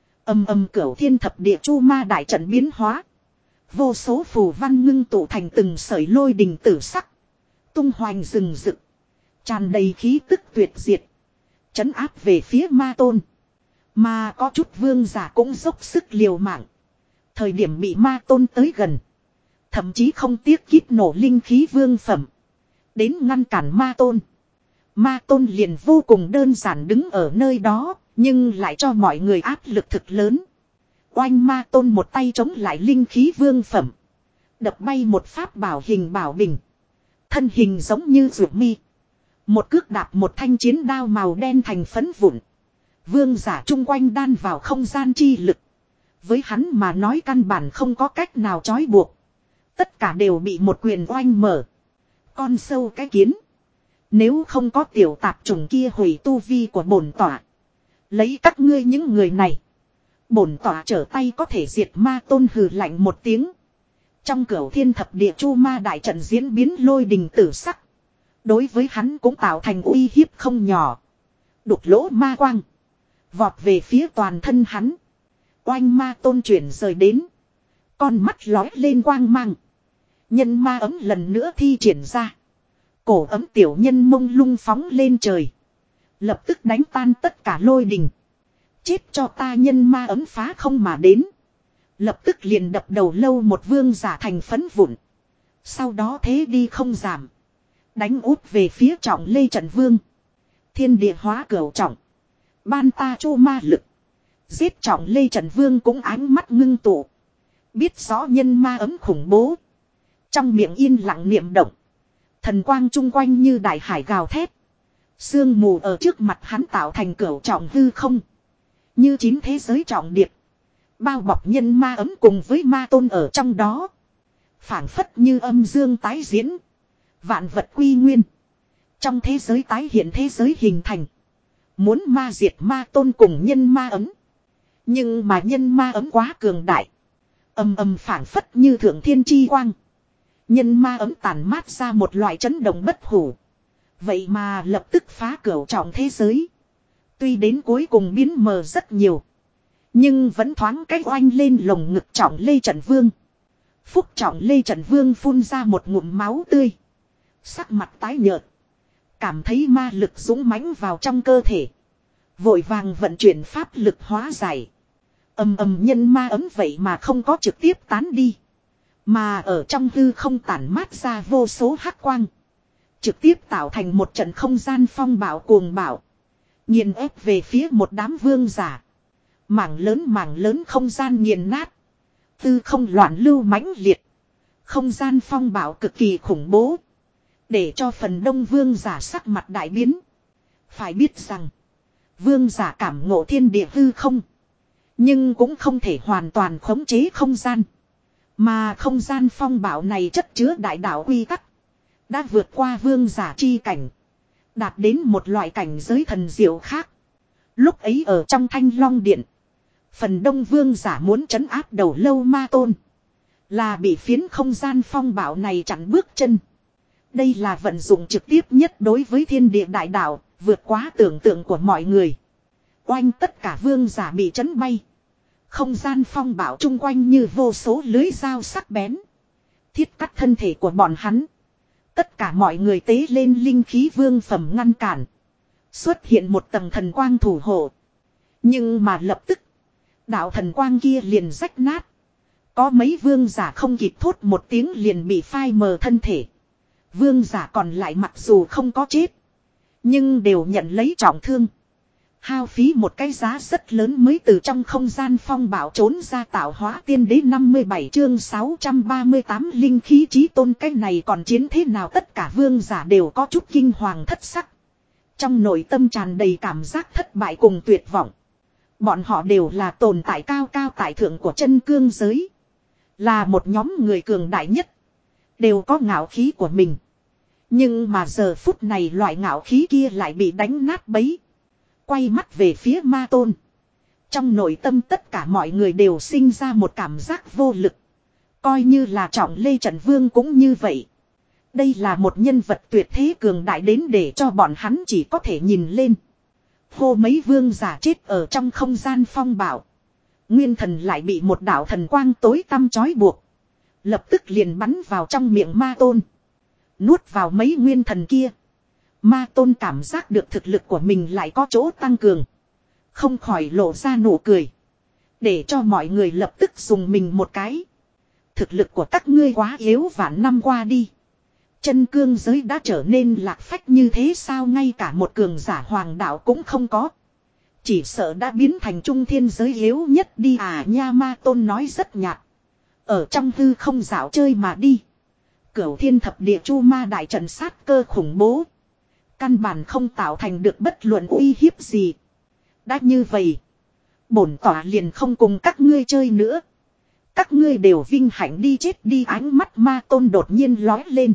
Cửu thiên thập địa chu ma đại trận biến hóa. Vô số phù văn ngưng tụ thành từng sợi lôi đình tử sắc. Tung hoành rừng rực. Tràn đầy khí tức tuyệt diệt. Trấn áp về phía ma tôn. Mà có chút vương giả cũng dốc sức liều mạng. Thời điểm bị ma tôn tới gần. Thậm chí không tiếc kíp nổ linh khí vương phẩm. Đến ngăn cản ma tôn. Ma tôn liền vô cùng đơn giản đứng ở nơi đó. Nhưng lại cho mọi người áp lực thực lớn. Oanh ma tôn một tay chống lại linh khí vương phẩm. Đập bay một pháp bảo hình bảo bình. Thân hình giống như ruột mi. Một cước đạp một thanh chiến đao màu đen thành phấn vụn. Vương giả chung quanh đan vào không gian chi lực. Với hắn mà nói căn bản không có cách nào trói buộc. Tất cả đều bị một quyền oanh mở. Con sâu cái kiến. Nếu không có tiểu tạp trùng kia hủy tu vi của bổn tỏa. Lấy các ngươi những người này. Bổn tỏa trở tay có thể diệt ma tôn hừ lạnh một tiếng. Trong cửu thiên thập địa chu ma đại trận diễn biến lôi đình tử sắc. Đối với hắn cũng tạo thành uy hiếp không nhỏ. Đục lỗ ma quang. Vọt về phía toàn thân hắn. Oanh ma tôn chuyển rời đến. Con mắt lói lên quang mang. Nhân ma ấm lần nữa thi triển ra. Cổ ấm tiểu nhân mông lung phóng lên trời. Lập tức đánh tan tất cả lôi đình. Chết cho ta nhân ma ấm phá không mà đến. Lập tức liền đập đầu lâu một vương giả thành phấn vụn. Sau đó thế đi không giảm. Đánh úp về phía trọng lê trận vương. Thiên địa hóa cửu trọng. Ban ta chu ma lực. Giết trọng lê trận vương cũng ánh mắt ngưng tụ. Biết rõ nhân ma ấm khủng bố. Trong miệng yên lặng niệm động. Thần quang chung quanh như đại hải gào thét. Sương mù ở trước mặt hắn tạo thành cửu trọng hư không. Như 9 thế giới trọng điệp. Bao bọc nhân ma ấm cùng với ma tôn ở trong đó. Phảng phất như âm dương tái diễn. Vạn vật quy nguyên. Trong thế giới tái hiện thế giới hình thành. Muốn ma diệt ma tôn cùng nhân ma ấm. Nhưng mà nhân ma ấm quá cường đại. Âm âm phảng phất như thượng thiên chi quang. Nhân ma ấm tàn mát ra một loại chấn động bất hủ. Vậy mà lập tức phá cửu trọng thế giới. Tuy đến cuối cùng biến mờ rất nhiều. Nhưng vẫn thoáng cách oanh lên lồng ngực trọng lê trận vương. Phúc trọng lê trận vương phun ra một ngụm máu tươi. Sắc mặt tái nhợt. Cảm thấy ma lực dũng mãnh vào trong cơ thể. Vội vàng vận chuyển pháp lực hóa giải. Ầm ầm nhân ma ấm vậy mà không có trực tiếp tán đi. Mà ở trong hư không tản mát ra vô số hắc quang. Trực tiếp tạo thành một trận không gian phong bạo cuồng bạo. Nghiền ép về phía một đám vương giả. Mảng lớn không gian nghiền nát. Tư không loạn lưu mãnh liệt. Không gian phong bạo cực kỳ khủng bố. Để cho phần đông vương giả sắc mặt đại biến. Phải biết rằng. Vương giả cảm ngộ thiên địa hư không. Nhưng cũng không thể hoàn toàn khống chế không gian. Mà không gian phong bạo này chất chứa đại đạo quy tắc. Đã vượt qua vương giả chi cảnh. Đạt đến một loại cảnh giới thần diệu khác. Lúc ấy ở trong Thanh Long Điện. Phần đông vương giả muốn trấn áp đầu lâu ma tôn. Là bị phiến không gian phong bạo này chặn bước chân. Đây là vận dụng trực tiếp nhất đối với thiên địa đại đạo. Vượt quá tưởng tượng của mọi người. Oanh tất cả vương giả bị chấn bay. Không gian phong bạo chung quanh như vô số lưới dao sắc bén. Thiết cắt thân thể của bọn hắn. Tất cả mọi người tế lên linh khí vương phẩm ngăn cản. Xuất hiện một tầng thần quang thủ hộ. Nhưng mà lập tức. Đạo thần quang kia liền rách nát. Có mấy vương giả không kịp thốt một tiếng liền bị phai mờ thân thể. Vương giả còn lại mặc dù không có chết. Nhưng đều nhận lấy trọng thương. Hao phí một cái giá rất lớn mới từ trong không gian phong bạo trốn ra tạo hóa tiên đế 57 chương 638 linh khí chí tôn. Cái này còn chiến thế nào, tất cả vương giả đều có chút kinh hoàng thất sắc. Trong nội tâm tràn đầy cảm giác thất bại cùng tuyệt vọng. Bọn họ đều là tồn tại cao cao tại thượng của chân cương giới. Là một nhóm người cường đại nhất. Đều có ngạo khí của mình. Nhưng mà giờ phút này loại ngạo khí kia lại bị đánh nát bấy. Quay mắt về phía ma tôn. Trong nội tâm tất cả mọi người đều sinh ra một cảm giác vô lực. Coi như là trọng lê trận vương cũng như vậy. Đây là một nhân vật tuyệt thế cường đại đến để cho bọn hắn chỉ có thể nhìn lên. Hô mấy vương giả chết ở trong không gian phong bạo. Nguyên thần lại bị một đạo thần quang tối tăm trói buộc. Lập tức liền bắn vào trong miệng ma tôn. Nuốt vào mấy nguyên thần kia. Ma tôn cảm giác được thực lực của mình lại có chỗ tăng cường. Không khỏi lộ ra nụ cười. Để cho mọi người lập tức dùng mình một cái. Thực lực của các ngươi quá yếu, vạn năm qua đi. Chân cương giới đã trở nên lạc phách như thế sao, ngay cả một cường giả hoàng đạo cũng không có. Chỉ sợ đã biến thành trung thiên giới yếu nhất đi à nha. Ma tôn nói rất nhạt. Ở trong hư không dạo chơi mà đi. Cửu thiên thập địa chu ma đại trận sát cơ khủng bố. Căn bản không tạo thành được bất luận uy hiếp gì. Đã như vậy. Bổn tỏa liền không cùng các ngươi chơi nữa. Các ngươi đều vinh hạnh đi chết đi. Ánh mắt ma tôn đột nhiên lói lên.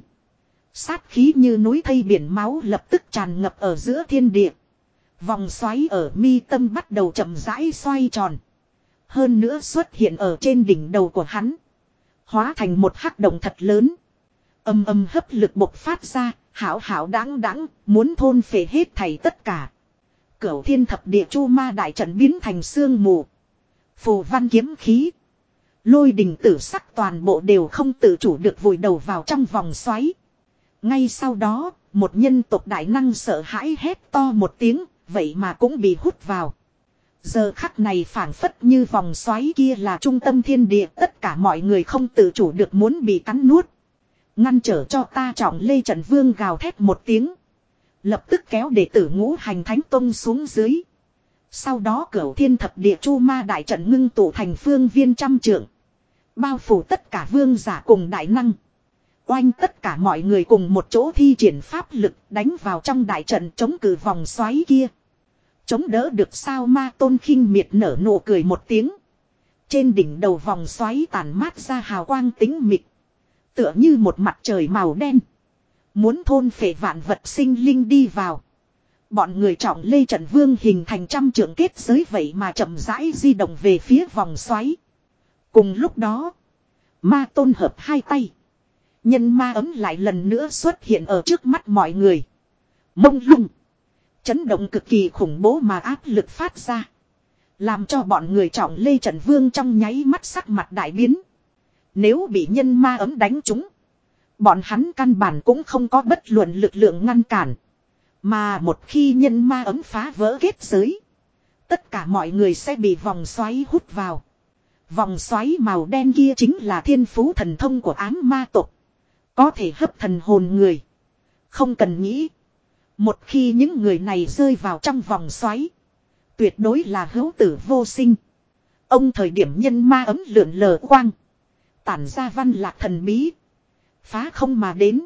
Sát khí như núi thây biển máu lập tức tràn ngập ở giữa thiên địa. Vòng xoáy ở mi tâm bắt đầu chậm rãi xoay tròn. Hơn nữa xuất hiện ở trên đỉnh đầu của hắn. Hóa thành một hắc động thật lớn. Âm âm hấp lực bộc phát ra. Hảo hảo đáng đáng. Muốn thôn phệ hết thảy tất cả. Cửu thiên thập địa chu ma đại trận biến thành sương mù. Phù văn kiếm khí. Lôi đình tử sắc toàn bộ đều không tự chủ được vùi đầu vào trong vòng xoáy. Ngay sau đó, một nhân tộc đại năng sợ hãi hét to một tiếng, vậy mà cũng bị hút vào. Giờ khắc này phảng phất như vòng xoáy kia là trung tâm thiên địa, tất cả mọi người không tự chủ được muốn bị cắn nuốt. Ngăn trở cho ta. Trọng Lê Trận Vương gào thét một tiếng. Lập tức kéo đệ tử Ngũ Hành Thánh Tông xuống dưới. Sau đó Cửu thiên thập địa chu ma đại trận ngưng tụ thành phương viên trăm trượng. Bao phủ tất cả vương giả cùng đại năng. Oanh tất cả mọi người cùng một chỗ thi triển pháp lực đánh vào trong đại trận chống cự vòng xoáy kia. Chống đỡ được sao? Ma tôn khinh miệt nở nụ cười một tiếng. Trên đỉnh đầu vòng xoáy tàn mát ra hào quang tính mịt. Tựa như một mặt trời màu đen. Muốn thôn phệ vạn vật sinh linh đi vào. Bọn người Trọng Lê Trận Vương hình thành trăm trượng kết giới vậy mà chậm rãi di động về phía vòng xoáy. Cùng lúc đó, ma tôn hợp hai tay. Nhân ma ấm lại lần nữa xuất hiện ở trước mắt mọi người. Mông lung. Chấn động cực kỳ khủng bố mà áp lực phát ra. Làm cho bọn người Trọng Lê Trận Vương trong nháy mắt sắc mặt đại biến. Nếu bị nhân ma ấm đánh trúng, bọn hắn căn bản cũng không có bất luận lực lượng ngăn cản. Mà một khi nhân ma ấm phá vỡ kết giới, tất cả mọi người sẽ bị vòng xoáy hút vào. Vòng xoáy màu đen kia chính là thiên phú thần thông của ám ma tộc. Có thể hấp thần hồn người. Không cần nghĩ. Một khi những người này rơi vào trong vòng xoáy, tuyệt đối là hữu tử vô sinh. Ông thời điểm nhân ma ấm lượn lờ quang, tản ra văn lạc thần bí. Phá không mà đến.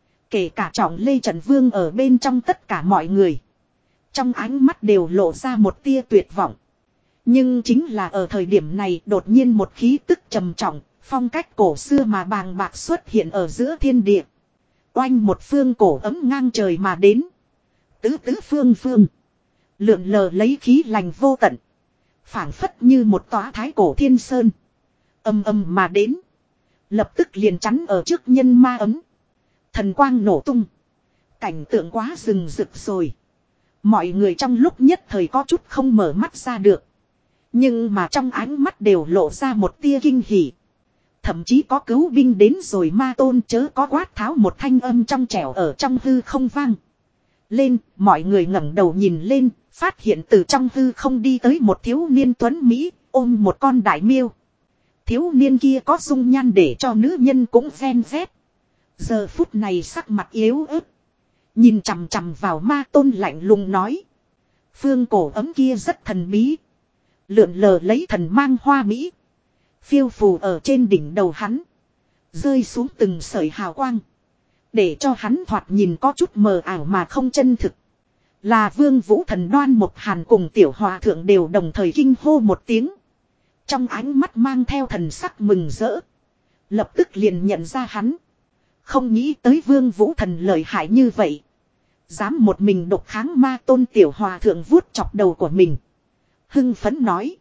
Kể cả Trọng Lê Trận Vương ở bên trong tất cả mọi người. Trong ánh mắt đều lộ ra một tia tuyệt vọng. Nhưng chính là ở thời điểm này đột nhiên một khí tức trầm trọng, phong cách cổ xưa mà bàng bạc xuất hiện ở giữa thiên địa. Oanh một phương cổ ấm ngang trời mà đến. Tứ tứ phương phương. Lượn lờ lấy khí lành vô tận. Phảng phất như một tòa thái cổ thiên sơn. Âm âm mà đến. Lập tức liền chắn ở trước nhân ma ấm. Thần quang nổ tung. Cảnh tượng quá rừng rực rồi. Mọi người trong lúc nhất thời có chút không mở mắt ra được. Nhưng mà trong ánh mắt đều lộ ra một tia kinh hỉ. Thậm chí có cứu binh đến rồi. Ma tôn chớ có quát tháo một thanh âm trong trẻo ở trong hư không vang. Lên, mọi người ngẩng đầu nhìn lên, phát hiện từ trong hư không đi tới một thiếu niên tuấn Mỹ, ôm một con đại miêu. Thiếu niên kia có dung nhan để cho nữ nhân cũng ven vét. Giờ phút này sắc mặt yếu ớt. Nhìn chằm chằm vào ma tôn lạnh lùng nói. Phương cổ ấm kia rất thần bí. Lượn lờ lấy thần mang hoa mỹ. Phiêu phù ở trên đỉnh đầu hắn. Rơi xuống từng sợi hào quang. Để cho hắn thoạt nhìn có chút mờ ảo mà không chân thực. Là Vương Vũ Thần Đoan Mộc Hàn cùng Tiểu Hòa Thượng đều đồng thời kinh hô một tiếng. Trong ánh mắt mang theo thần sắc mừng rỡ. Lập tức liền nhận ra hắn. Không nghĩ tới Vương Vũ Thần lợi hại như vậy. Dám một mình độc kháng ma tôn. Tiểu Hòa Thượng vuốt chọc đầu của mình. Hưng phấn nói.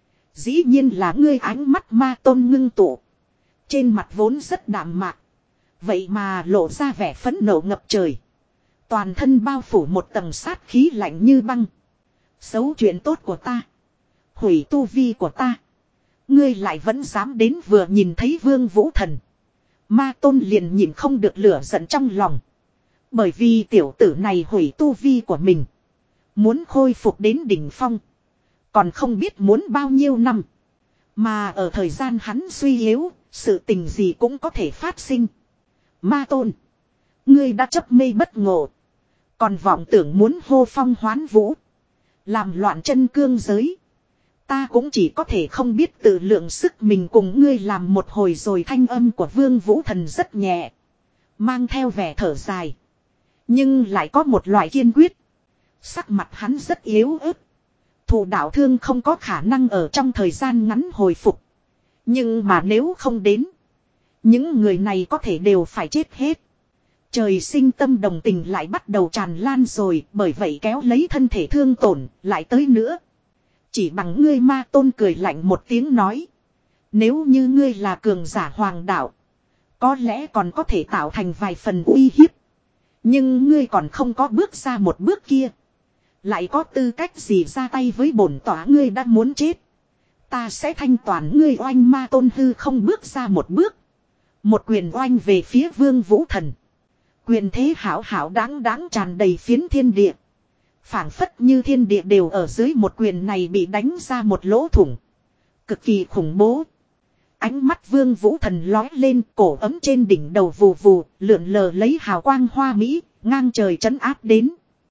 Dĩ nhiên là ngươi. Ánh mắt ma tôn ngưng tụ. Trên mặt vốn rất đạm mạc. Vậy mà lộ ra vẻ phẫn nộ ngập trời. Toàn thân bao phủ một tầng sát khí lạnh như băng. Xấu chuyện tốt của ta. Hủy tu vi của ta. Ngươi lại vẫn dám đến. Vừa nhìn thấy Vương Vũ Thần, ma tôn liền nhìn không được lửa giận trong lòng. Bởi vì tiểu tử này hủy tu vi của mình. Muốn khôi phục đến đỉnh phong. Còn không biết muốn bao nhiêu năm. Mà ở thời gian hắn suy yếu, sự tình gì cũng có thể phát sinh. Ma tôn, ngươi đã chấp mê bất ngộ. Còn vọng tưởng muốn hô phong hoán vũ. Làm loạn chân cương giới. Ta cũng chỉ có thể không biết tự lượng sức mình cùng ngươi làm một hồi rồi. Thanh âm của Vương Vũ Thần rất nhẹ. Mang theo vẻ thở dài. Nhưng lại có một loại kiên quyết. Sắc mặt hắn rất yếu ớt. Thủ đạo thương không có khả năng ở trong thời gian ngắn hồi phục. Nhưng mà nếu không đến. Những người này có thể đều phải chết hết. Trời sinh tâm đồng tình lại bắt đầu tràn lan rồi. Bởi vậy kéo lấy thân thể thương tổn lại tới nữa. Chỉ bằng ngươi ma tôn cười lạnh một tiếng nói. Nếu như ngươi là cường giả hoàng đạo. Có lẽ còn có thể tạo thành vài phần uy hiếp. Nhưng ngươi còn không có bước ra một bước kia. Lại có tư cách gì ra tay với bổn tỏa ngươi đã muốn chết. Ta sẽ thanh toán ngươi oanh ma tôn hư không bước ra một bước. Một quyền oanh về phía Vương Vũ Thần. Quyền thế hảo hảo đáng đáng tràn đầy phiến thiên địa. Phảng phất như thiên địa đều ở dưới một quyền này bị đánh ra một lỗ thủng. Cực kỳ khủng bố. Ánh mắt Vương Vũ Thần lói lên, cổ ấm trên đỉnh đầu vù vù, lượn lờ lấy hào quang hoa mỹ, ngang trời trấn áp đến.